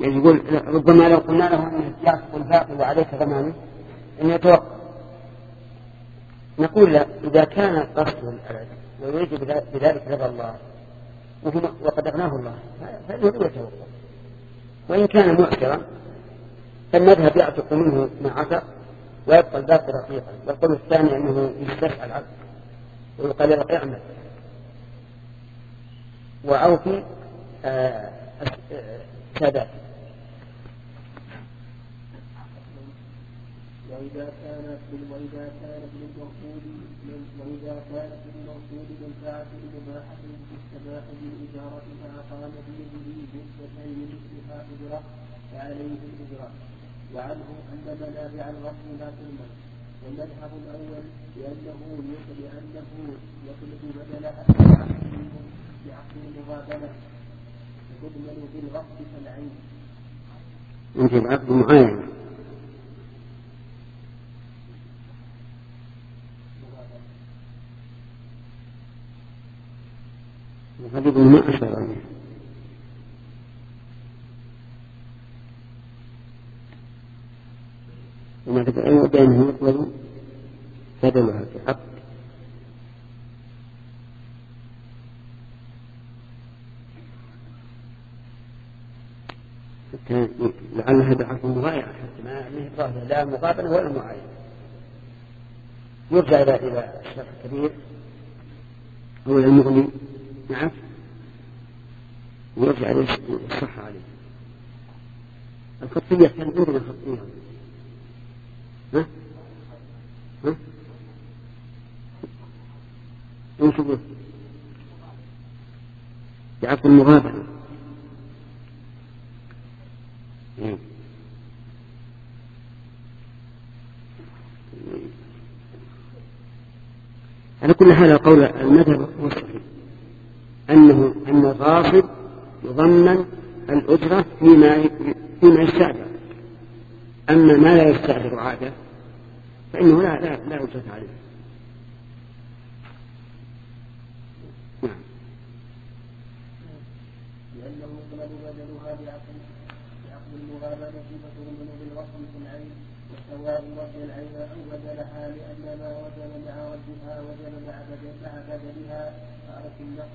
يقول ربما لو قلنا له أن يأخذ الباقي وعليك ضمانه أن يتوقف، نقول لا، إذا كان قصد ويريد بذلك رضا الله وقد أغناه الله فإنه يتوقف، وإن كان معسرا فالمذهب يعتق منه ما عتق ويبقى الباقي رقيقا. والقول الثاني أنه يستشعر العبد ويقال له اعمل وأوفي سادات. وإذا كانت وإذا كانت للمرفوض وإذا كانت للمرفوض منفعة مباحة تستباح بالإجارة فأقام بيده مدة لمثلها أجرة فعليه الأجرة. وعنه أن منابع الغصب لا تؤمن. والمذهب الأول لأنه لأنه يطلب بدلها بعقد المغابنة تضمن بالغصب كالعين. أنت العقد معين وغالبا ما أشعر عليه وما تبعين بأنه يطلب بدلها في حق لعل هذا حق مغايرة حتى ما نهضه لا مقابلة ولا معاينة. يرجع إلى الشرح الكبير هو المغني نعم ويرجع إلى الصحة عليه. الخطية كان عندنا خطية ها ها انشبه بعقد المغابنة. على كل حال قول المذهب هو الصحيح أنه أن الغاصب يضمن الأجرة فيما فيما يستأجر، أما ما لا يستأجر عادة فإنه لا لا لا أجرة عليه. نعم. لأنه يقبل بدلها بعقد بعقد المغابنة فتضمن بالوصل في العين وسواء وجه العين أو بدلها، لأن ما وجب مع وجهها وجب مع بدلها فأرك النقص.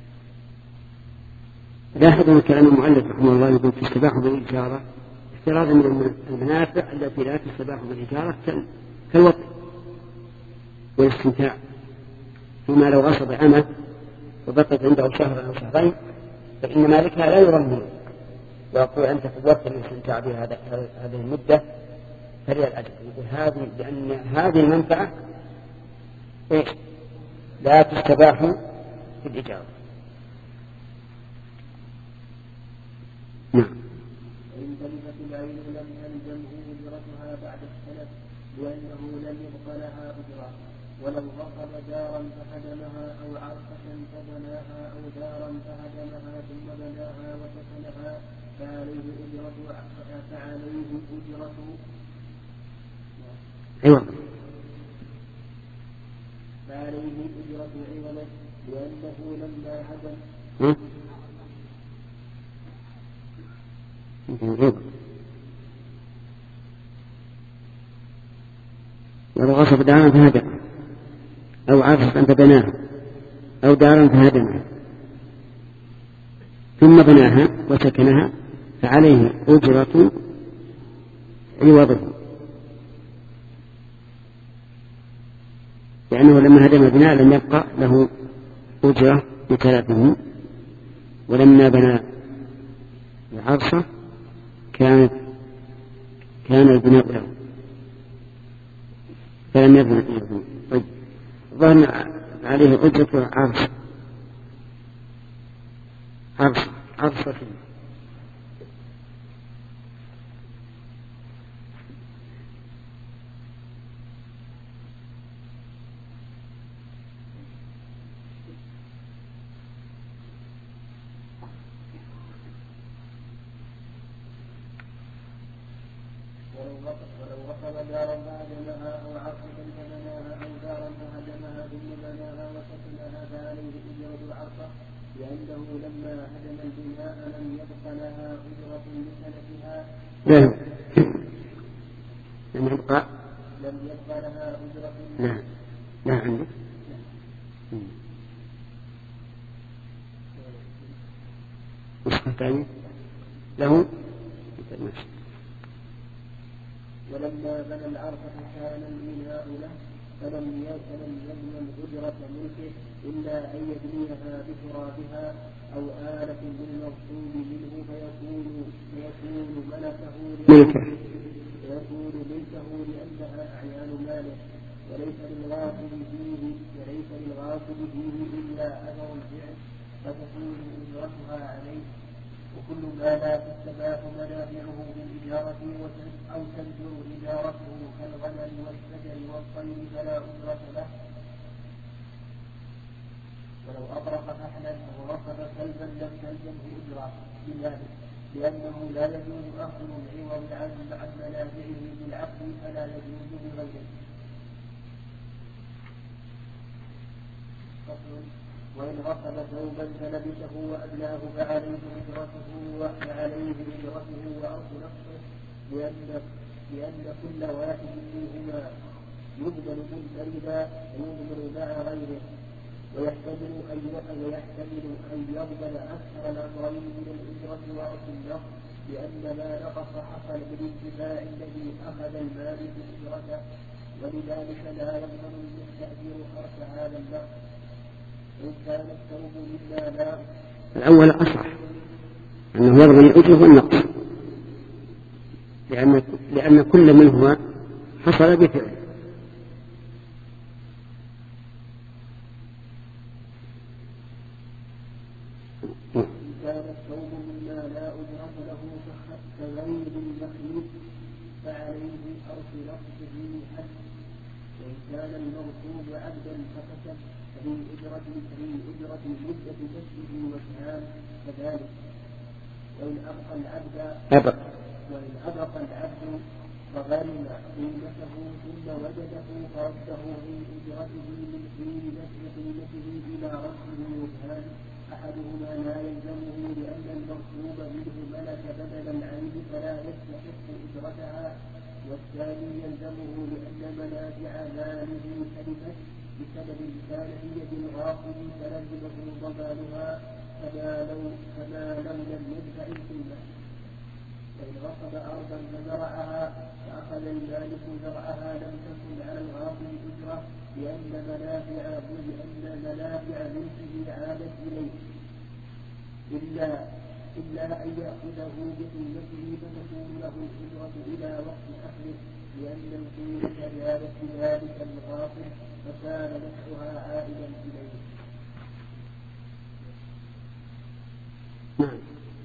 لاحظوا كلام المؤلف رحمه الله يقول تستباح بالإجارة افتراضا من المنافع التي لا تستباح بالإجارة كالوطن والاستمتاع، فيما لو غصب أمة وبقت عنده شهر أو شهرين فإن مالكها لا يرمي ويقول أنت فوتت الاستمتاع بها هذه المدة فلي الأجر. يقول هذه لأن هذه المنفعة إيش لا تستباح في الإجارة. نعم. وإن تلفت العين لم يلزمه أجرتها بعد السنة لأنه لم يبق لها أجرة، ولو غصب دارا فهدمها أو عرفة فبناها أو دارا فهدمها ثم بناها وسكنها فعليه أجرة فعليه أجرة أيوة فعليه أجرة عوضه لأنه لما هدم ولو غصب دارا فهدمها أو عرفة فبناها أو دارا فهدمها ثم بناها وسكنها فعليه أجرة عوضه، لأنه لما هدم البناء لم يبقى له أجرة بتلفه، ولما بنى العرصة كانت كان البناء له فلم يبنى. طيب ظهر عليه أجرة عرص عرص عرصة ولو غصب دارا فهدمها أو عرفة فبناها أو دارا فهدمها ثم بناها وسكنها فعليه أجرة العرفة لأنه لما هدم البناء لم يبق لها أجرة لسنتها. لم لم يبقى لم يبق لها أجرة. نعم لا عندك. نسخة ثانية له. ولما بنى العرفة كان البناء له فلم يضمن أجرة ملكه إلا أن يبنيها بترابها أو آلة بالمغصوب منه فيكون فيكون ملكه ملكه فيكون ملكه لأنها أعيان ماله وليس للغاصب فيه وليس للغاصب فيه إلا أثر الفعل فتكون أجرتها عليه. وكل ما لا تستباح منافعه بالإجارة أو تنجر إجارته كالغنم والشجر والطير فلا أجرة له. ولو أطرق فحلا أو ركب كلبا لم تلزمه أجرة بذلك لأنه لا يجوز أخذ العوض عن منافعه بالعقد فلا يجوز بغيره. وإن ركب ثوبا فلبسه وأدلاه فعليه أجرته وعليه أجرته وأرض نفسه لأن لأن كل واحد منهما يبذل منفردا ويبذل مع غيره ويحتمل أن ويحتمل أن يبذل أكثر الأمرين من الأجرة وأرض النفس لأن ما نقص حصل بالانتفاع الذي أخذ المالك أجرته ولذلك لا يضمن المستأجر حرف هذا النقص. إن كان الثوب مما لا الأول أصح أنه يضمن الأجر والنقص لأن لأن كل منهما حصل بفعل. إن كان الثوب مما لا أجرة له كغير المخلوق فعليه أرث نقصه حد. وإن كان المركوب عبدا فكسب ففي أجرة ففي أجرة مدة كسبه وسهام كذلك. وإن أبقى العبد أبق وإن أبقى العبد فغنم قيمته ثم وجده فرده من أجرته من حين نفس قيمته إلى رده وجهان أحدهما لا يلزمه لأن المغصوب منه ملك بدل العين فلا يستحق أجرتها والثاني يلزمه لأن منافع ماله تلفت بسبب كان في يد الغاصب فلزمه ضمانها كما لو كما لو لم يدفع القيمة. فإن غصب أرضا فزرعها فأخذ المالك زرعها لم تكن على الغاصب أجرة لأن منافع لأن منافع ملكه عادت إليه إلا إلا أن يأخذه بقيمته فتكون له الأجرة إلى وقت أخذه لأن القيمة عادت بذلك الغاصب فكان نفعها عائدا إليه. نعم.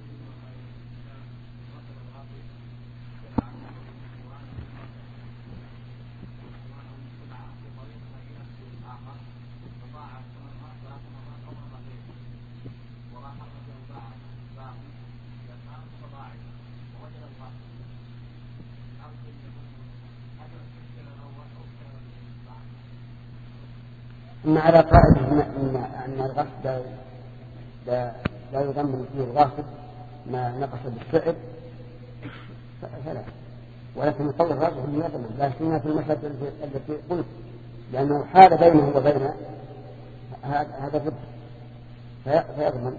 أما على قاعدة أن الغصب لا, لا يضمن فيه الغاصب ما نقص بالسعر فلا، ولكن القول الراجح أنه يضمن، لا سيما في المسألة التي قلت لأنه حال بينه وبين هذا الربح فيضمن.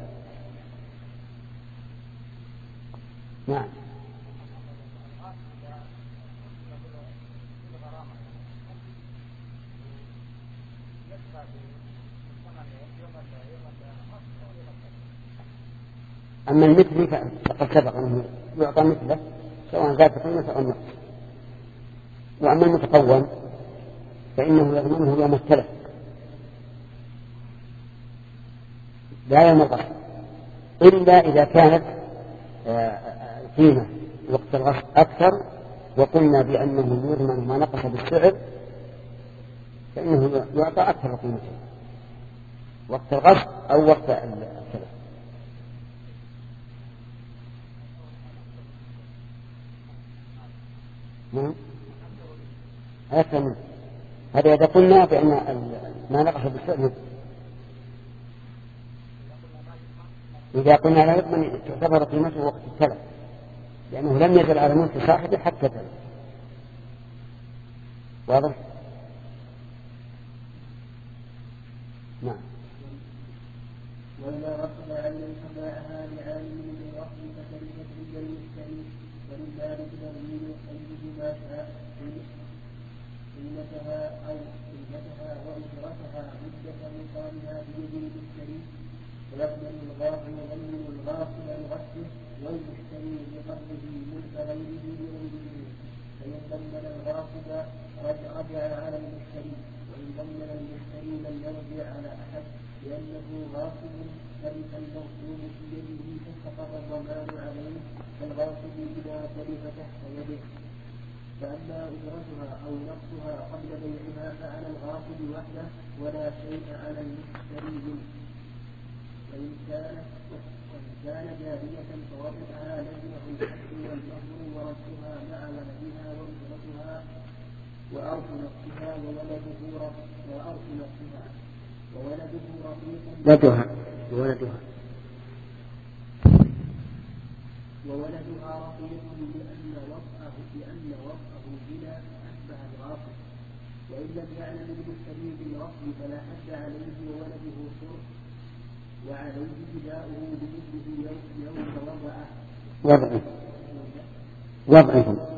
نعم. أما المثل فقد سبق أنه يعطى مثله سواء زاد قيمة أو نقص. وأما المتقوم فإنه يضمنه يوم التلف لا يوم الغصب إلا إذا كانت قيمة وقت الغصب أكثر وقلنا بأنه يضمن ما نقص بالسعر فإنه يعطى أكثر قيمته وقت الغصب أو وقت التلف. نعم. هذا إذا قلنا بأن ما نقص بالسعر إذا قلنا لا يضمن تعتبر قيمته وقت التلف، لأنه لم يزل على ملك صاحبه حتى تلف. واضح؟ نعم. وإذا رفض عين فباعها لعالم من رفض فتلفت عند المشتري ولذلك تغيير قيده ما شاء قيمتها أو قيمتها وأجرتها مدة مقامها بيد المشتري، ويقبل الغاصب ويضمن الغاصب لغصبه والمشتري بقبضه ملك غيره لغيره، فإن ضمن الغاصب رجع على المشتري، وإن ضمن المشتري لم يرجع على أحد لأنه غاصب تلف المغصوب في يده فسقط الضمان عليه كالغاصب إذا تلف تحت يده. فأما أجرتها أو نقصها قبل بيعها فعلى الغاصب وحده ولا شيء على المشتري منه. وإن كانت وإن كان جارية فوضعها لزمه الحد والمهر ورثها مع ولدها وأجرتها وأرث نفسها وولده وأرث نفسها وولده رقيق ولدها وولدها وولدها رقيق لأن وضعه لأن وضعه بلا أشبه الغاصب. وإن لم يعلم المشتري بالغصب فلا حد عليه وولده حر، وعليه فداؤه بمثله يوم وضعه وضعه وضعه